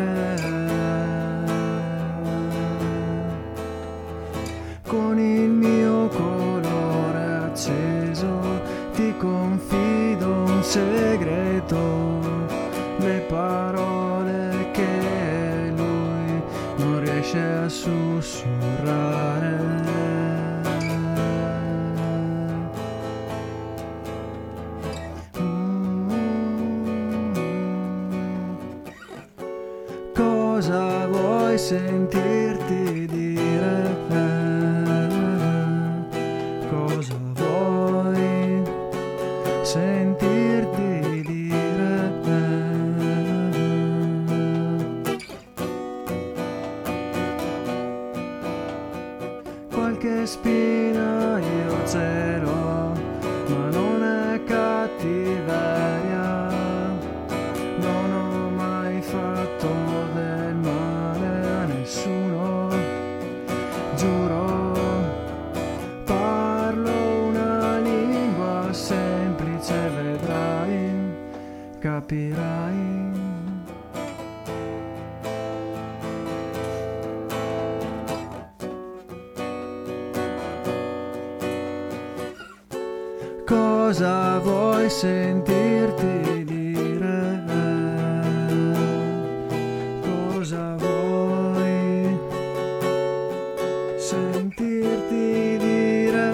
Con il mio colore acceso ti confido un segreto, le parole che lui non riesce a sussurrare. Cosa vuoi sentirti dire? Cosa vuoi sentirti dire? Qualche spina io ce l'ho, ma non è cattiveria. Non ho mai fatto del male a nessuno, giuro. Parlo una lingua semplice, vedrai, capirai. Cosa vuoi sentirti dire? Cosa vuoi sentirti dire?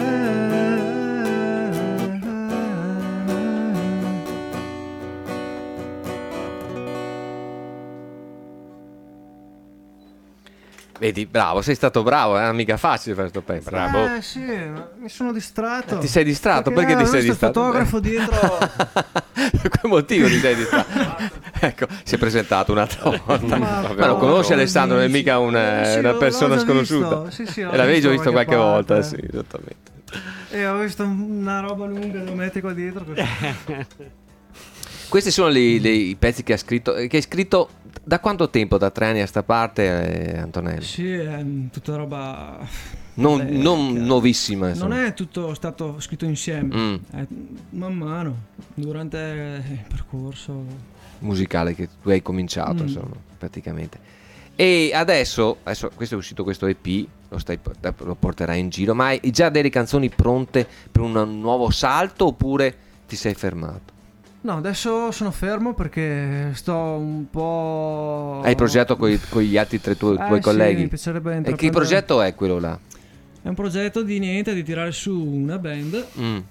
Vedi, bravo, sei stato bravo, è mica facile fare questo pezzo. Sì, mi sono distratto. Ti sei distratto? Perché ti sei questo distratto? fotografo dietro Per quale motivo ti sei distratto? Ecco, si è presentato un'altra volta. Ma lo conosce Alessandro, non è mica una persona sconosciuta. E l'avevi già visto qualche volta, sì, esattamente. E ho visto una roba lunga, lo metti qua dietro. Questi sono i pezzi che hai scritto da quanto tempo? Da 3 anni a sta parte, Antonello? Sì, è tutta roba non nuovissima, insomma. Non è tutto stato scritto insieme, è man mano durante il percorso musicale che tu hai cominciato, insomma, praticamente. E adesso questo è uscito, questo EP, lo porterai in giro, ma hai già delle canzoni pronte per un nuovo salto oppure ti sei fermato? No, adesso sono fermo perché sto un po'... Hai progetto con gli altri tuoi colleghi? Sì, mi piacerebbe E che intraprendere... progetto è quello là? È un progetto di tirare su una band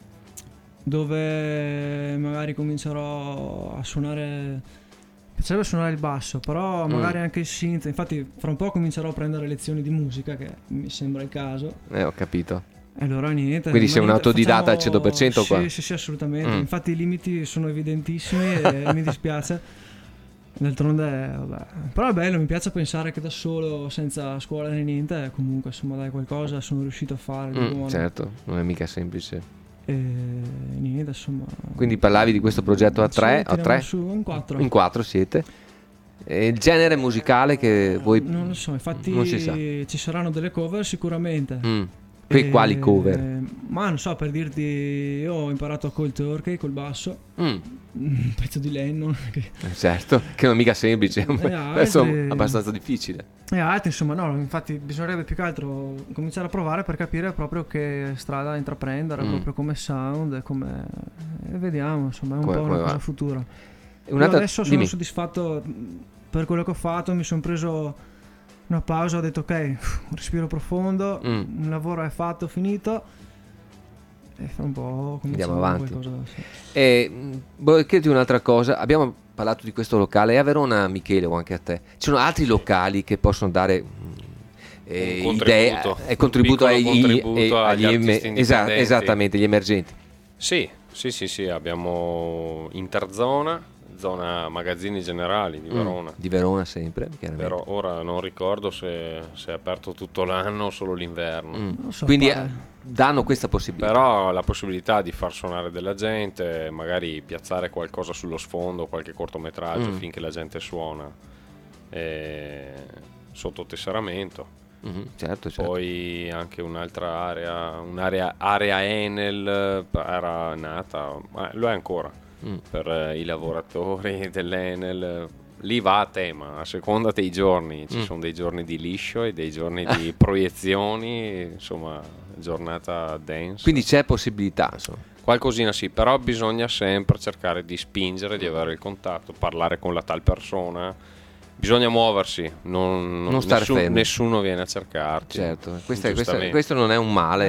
dove magari comincerò a suonare... Mi piacerebbe suonare il basso, però magari anche il synth. Infatti fra un po' comincerò a prendere lezioni di musica, che mi sembra il caso. Ho capito. E allora niente. Quindi sei un autodidatta al 100% qua? Sì, assolutamente. Infatti i limiti sono evidentissimi e mi dispiace. D'altronde, vabbè. Però è bello, mi piace pensare che da solo, senza scuola né niente, comunque insomma dai, qualcosa sono riuscito a fare di buono. Certo, non è mica semplice. E niente, insomma. Quindi parlavi di questo progetto a 3? In 4. In 4 siete. E il genere musicale che voi... Non lo so, infatti non si sa. ci saranno delle cover sicuramente. Quali cover? Ma non so, per dirti, io ho imparato a Cold Turkey col basso, un pezzo di Lennon certo, che non è mica semplice, altri... è abbastanza difficile. E altri, insomma, no, infatti bisognerebbe più che altro cominciare a provare per capire proprio che strada intraprendere, proprio come sound e vediamo, insomma, è un po' una cosa futura. Io adesso sono soddisfatto per quello che ho fatto, mi sono preso una pausa, ho detto ok, un respiro profondo, un lavoro è fatto, finito, e fra un po' andiamo avanti. Qualcosa, sì. E voglio chiederti un'altra cosa. Abbiamo parlato di questo locale, e a Verona, Michele, o anche a te, ci sono altri locali che possono dare idee e contributo agli artisti indipendenti. Esattamente, gli emergenti. Sì, abbiamo Interzona, zona magazzini generali di Verona. Di Verona sempre, chiaramente. Però ora non ricordo se è aperto tutto l'anno o solo l'inverno. Non so, quindi danno questa possibilità. Però la possibilità di far suonare della gente, magari piazzare qualcosa sullo sfondo, qualche cortometraggio finché la gente suona, sotto tesseramento. Certo. Poi anche un'altra area Enel era nata, ma lo è ancora. Per i lavoratori dell'Enel lì va a tema, a seconda dei giorni ci sono dei giorni di liscio e dei giorni di proiezioni, insomma giornata dance, quindi c'è possibilità, insomma. Qualcosina sì, però bisogna sempre cercare di spingere, di avere il contatto, parlare con la tal persona. Bisogna muoversi, non stare fermi. Nessuno viene a cercarti. Certo, questo non è un male,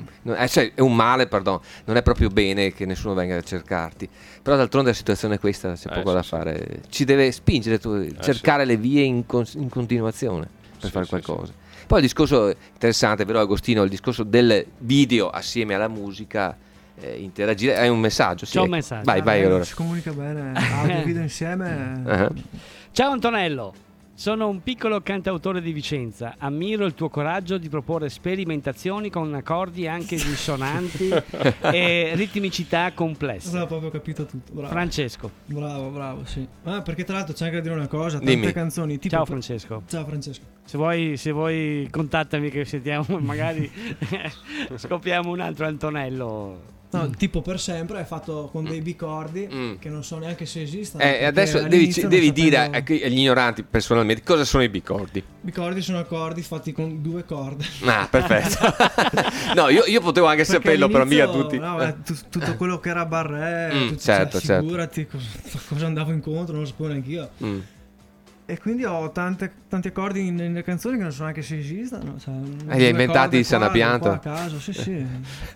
è un male, perdono. Non è proprio bene che nessuno venga a cercarti. Però d'altronde la situazione è questa, c'è poco da fare. Ci deve spingere, cercare le vie in continuazione per fare qualcosa. Poi il discorso interessante, vero Agostino, il discorso del video assieme alla musica, interagire, è un messaggio. Sì, c'è un messaggio. Vai allora. Si comunica bene, audio e video insieme. Ciao Antonello, sono un piccolo cantautore di Vicenza. Ammiro il tuo coraggio di proporre sperimentazioni con accordi anche dissonanti e ritmicità complesse. Ho proprio capito tutto. Bravo. Francesco. Bravo, sì. Perché tra l'altro c'è anche da dire una cosa, tante canzoni tipo... Ciao Francesco. Se vuoi contattami che sentiamo, magari scopriamo un altro Antonello. No, tipo Per Sempre è fatto con dei bicordi che non so neanche se esistono. Adesso devi dire agli ignoranti personalmente cosa sono i bicordi. Bicordi sono accordi fatti con 2 corde. Ah, perfetto. No, io potevo anche saperlo, però mica tutti. No, tutto quello che era barré, certo. Figurati cosa andavo incontro, non lo sapevo neanche io. E quindi ho tanti accordi nelle canzoni che non so neanche se esistono. Li hai inventati di sana pianta? A caso, sì.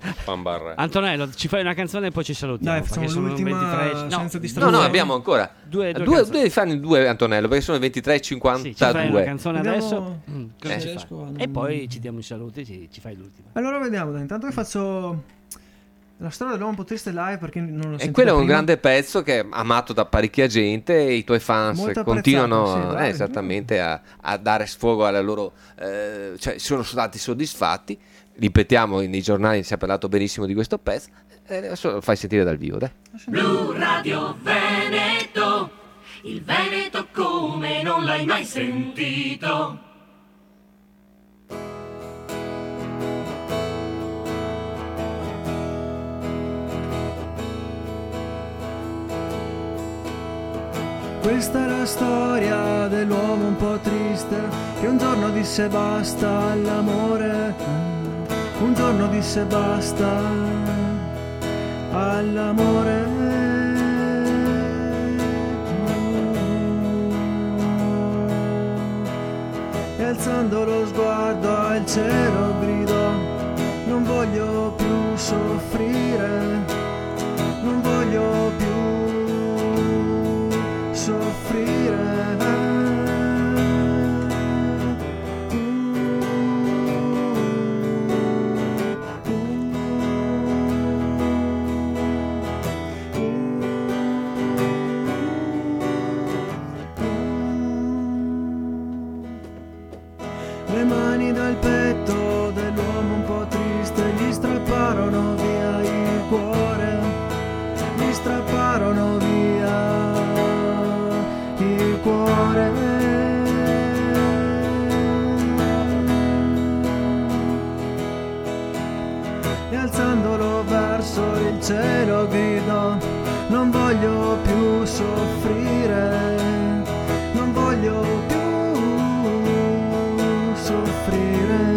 Antonello, ci fai una canzone e poi ci salutiamo. Dai, facciamo l'ultima senza distrazione. No, abbiamo ancora devi farne 2, Antonello, perché sono 23:52. Sì, ci fai una canzone adesso. E poi ci diamo i saluti, ci fai l'ultima. Allora vediamo, dai, intanto vi faccio La storia dell'uomo un po' triste live, perché non lo E sentito quello è un prima. grande pezzo che è amato da parecchia gente e i tuoi fans Molto continuano apprezzato, sì, bravi. esattamente a dare sfogo alla loro... cioè sono stati soddisfatti. Ripetiamo, nei giornali si è parlato benissimo di questo pezzo. Adesso lo fai sentire dal vivo, dai. Blu Radio Veneto, il Veneto come non l'hai mai sentito. Questa è la storia dell'uomo un po' triste che un giorno disse basta all'amore, un giorno disse basta all'amore. E alzando lo sguardo al cielo gridò: non voglio più soffrire, non voglio più soffrire. Le mani dal petto dell'uomo un po' triste gli strapparono via il cuore, gli strapparono via il cuore. E alzandolo verso il cielo gridò: non voglio più soffrire, non voglio più soffrire.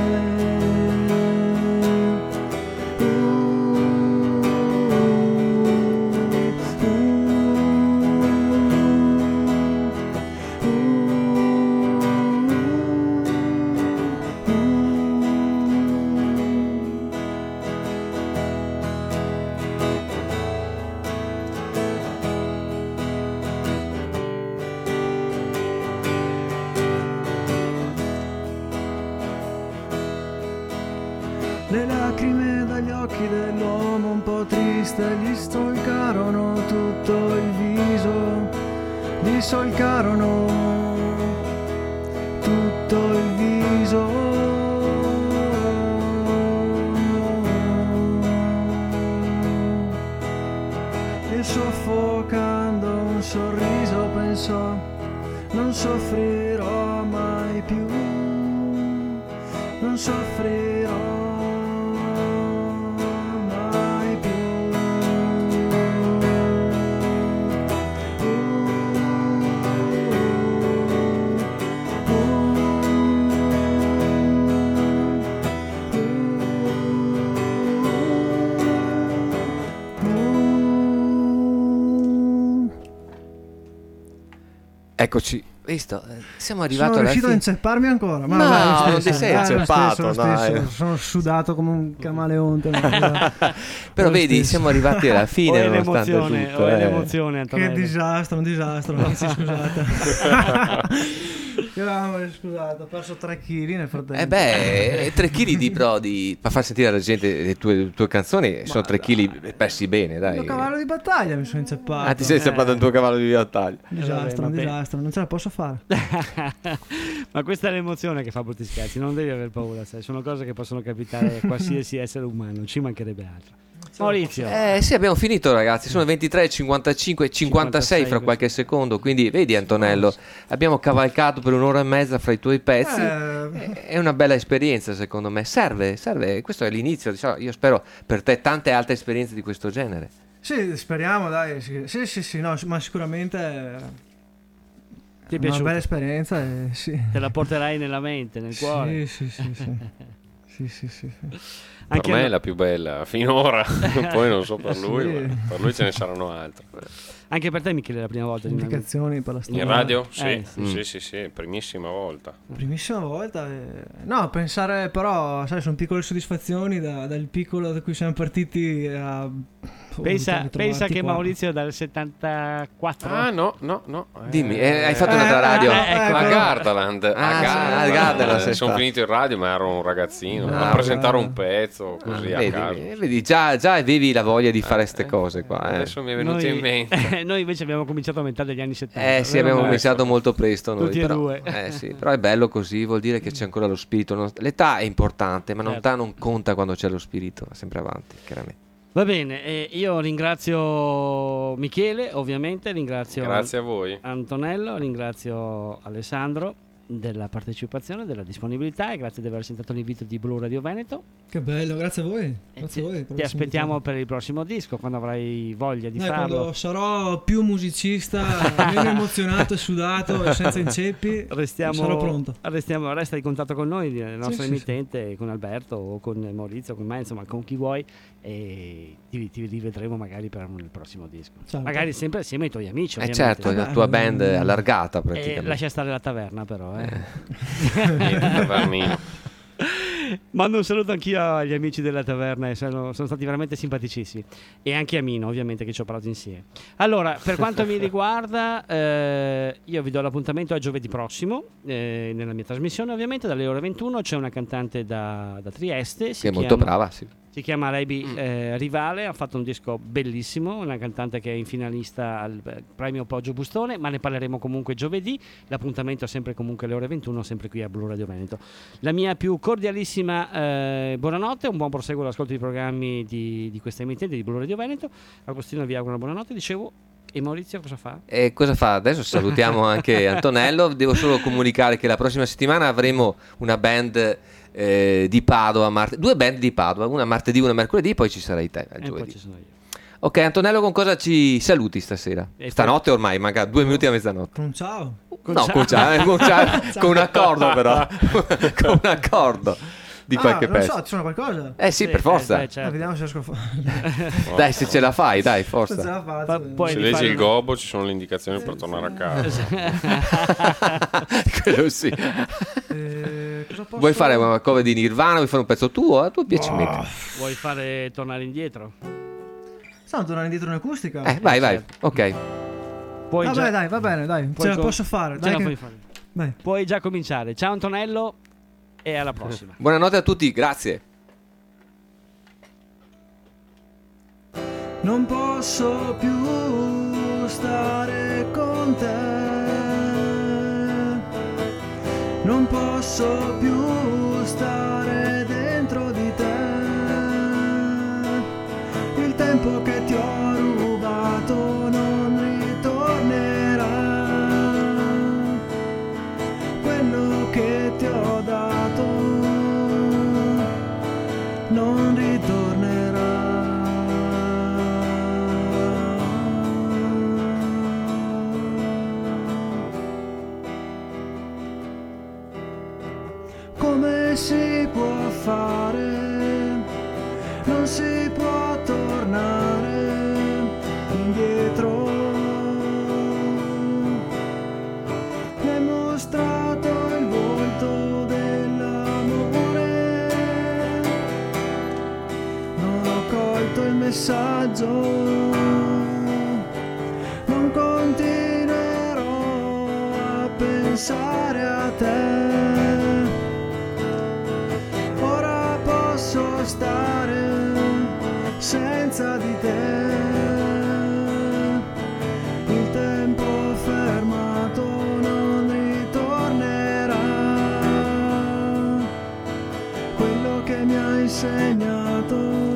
Le lacrime dagli occhi dell'uomo un po' triste gli solcarono tutto il viso, gli solcarono tutto il viso. E soffocando un sorriso pensò: non soffrirò mai più, non soffrirò mai più. Eccoci, visto? Siamo arrivati Sono alla riuscito a fine. incepparmi ancora. Ma No, dai, non ti sei inceppato, lo stesso, dai. sono sudato come un camaleonte. Però Lo vedi, stesso. siamo arrivati alla fine O è nonostante l'emozione, tutto. o è l'emozione, Che Antonello. disastro, un disastro. Anzi, scusate. Scusate, ho perso 3 kg nel frattempo. 3 kg di Brody. Ma far sentire alla gente le tue canzoni. Sono 3 kg persi bene, Il dai. mio cavallo di battaglia mi sono inceppato. Ah, ti sei separato il tuo cavallo di battaglia. Disastro, Vabbè, un disastro, non ce la posso fare. Ma questa è l'emozione che fa brutti scherzi, non devi aver paura, sai, sono cose che possono capitare a qualsiasi essere umano, ci mancherebbe altro. Maurizio, Sì, abbiamo finito, ragazzi. Sono 23, 55 e 56 fra qualche secondo. Quindi, vedi, Antonello, abbiamo cavalcato per un'ora e mezza fra i tuoi pezzi. È una bella esperienza, secondo me. Serve. Questo è l'inizio. Diciamo, io spero per te tante altre esperienze di questo genere. Sì, speriamo, dai. Sì, no, ma sicuramente ti è una piaciuto? bella esperienza. Sì. Te la porterai nella mente, nel cuore. Sì. Sì. Per me è la più bella finora, poi non so per lui, Sì. ma per lui ce ne saranno altre. Anche per te, Michele, è la prima volta di una Indicazioni per la storia. In radio? Sì, sì. sì, primissima volta. Primissima volta. No, pensare però, sai, sono piccole soddisfazioni dal piccolo da cui siamo partiti a Pensa che Maurizio dal 74. Ah, no. Dimmi, hai fatto un'altra radio? Ecco. A Gardaland. a Gardaland sei sono stato. finito in radio, ma ero un ragazzino. A presentare un pezzo così a caso. Vedi, già avevi la voglia di fare queste cose qua. Adesso mi è venuto in mente. Noi invece abbiamo cominciato a metà degli anni 70. Sì, abbiamo cominciato molto presto noi. Tutti e Però, due. sì, però è bello così, vuol dire che c'è ancora lo spirito. L'età è importante, ma Certo. non conta quando c'è lo spirito, va sempre avanti, chiaramente. Va bene, io ringrazio Michele, ovviamente, ringrazio Grazie a voi. Antonello, ringrazio Alessandro della partecipazione, della disponibilità e grazie di aver accettato l'invito di Blu Radio Veneto. Che bello, grazie a voi. E Grazie a voi. ti aspettiamo per il prossimo disco, quando avrai voglia di farlo. Quando sarò più musicista, meno emozionato e sudato e senza inceppi, sarò pronto. Resta in contatto con noi, il nostro Sì, emittente, con Alberto o con Maurizio, con me, insomma, con chi vuoi, e ti rivedremo magari per il prossimo disco. Ciao. Magari sempre assieme ai tuoi amici, ovviamente. Certo, la tua band è allargata E praticamente. lascia stare la taverna, però. Tavernino. Mando un saluto anch'io agli amici della taverna, e sono stati veramente simpaticissimi, e anche a Mino, ovviamente, che ci ho parlato insieme. Allora, per quanto mi riguarda, io vi do l'appuntamento a giovedì prossimo, nella mia trasmissione, ovviamente dalle ore 21. C'è una cantante da Trieste, Che è molto brava, sì. si chiama Rebi Rivale, ha fatto un disco bellissimo, una cantante che è in finalista al premio Poggio Bustone, ma ne parleremo comunque giovedì. L'appuntamento è sempre comunque alle ore 21, sempre qui a Blu Radio Veneto. La mia più cordialissima buonanotte, un buon proseguo all'ascolto dei programmi di questa emittente di Blu Radio Veneto. Agostino vi auguro una buonanotte, dicevo. E Maurizio cosa fa? Cosa fa? Adesso salutiamo anche Antonello. Devo solo comunicare che la prossima settimana avremo una band di Padova, due band di Padova, una martedì, una mercoledì, poi ci sarai te il E giovedì. poi ci sono io. Ok, Antonello, con cosa ci saluti stasera? Stanotte ormai, manca 2 minuti a mezzanotte. Con ciao. Con un accordo però. Con un accordo di qualche non pezzo. so, ci sono qualcosa? Sì, per forza. certo. Vediamo se riesco a fare. Dai, se ce la fai, dai, Se forza. ce la faccio. Poi Se di leggi fare il gobbo ci sono le indicazioni per tornare a casa. Quello sì. Cosa posso... Vuoi fare una cover di Nirvana? Vuoi fare un pezzo tuo? A tuo piacimento. Vuoi fare tornare indietro? Stiamo tornando indietro in acustica. Vai. Ok. Puoi Vabbè, già, dai, va bene, dai. puoi Ce la co- posso fare. ce Dai la che- puoi fare. Vai. Puoi già cominciare. Ciao Antonello e alla prossima. Buonanotte a tutti, grazie. Non posso più stare con te, non posso più stare dentro di te, il tempo che ti ho rubato non ritornerà, quello che ti ho dato non ritornerà. Come si può fare? Non si può tornare indietro. Mi hai mostrato il volto dell'amore, non ho colto il messaggio, non continuerò a pensare a te. Ora posso stare senza di te. Il tempo fermato non ritornerà. Quello che mi hai insegnato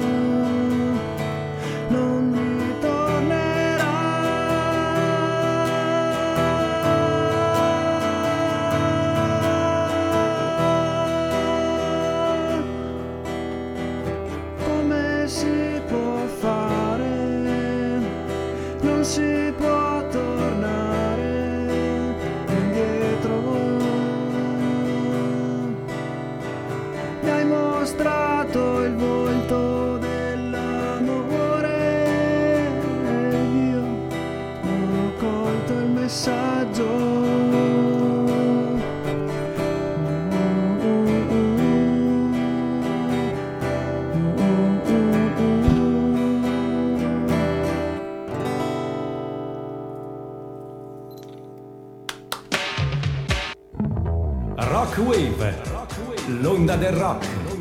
non ritornerà. Come si può fare? Rock Wave, l'onda del rock.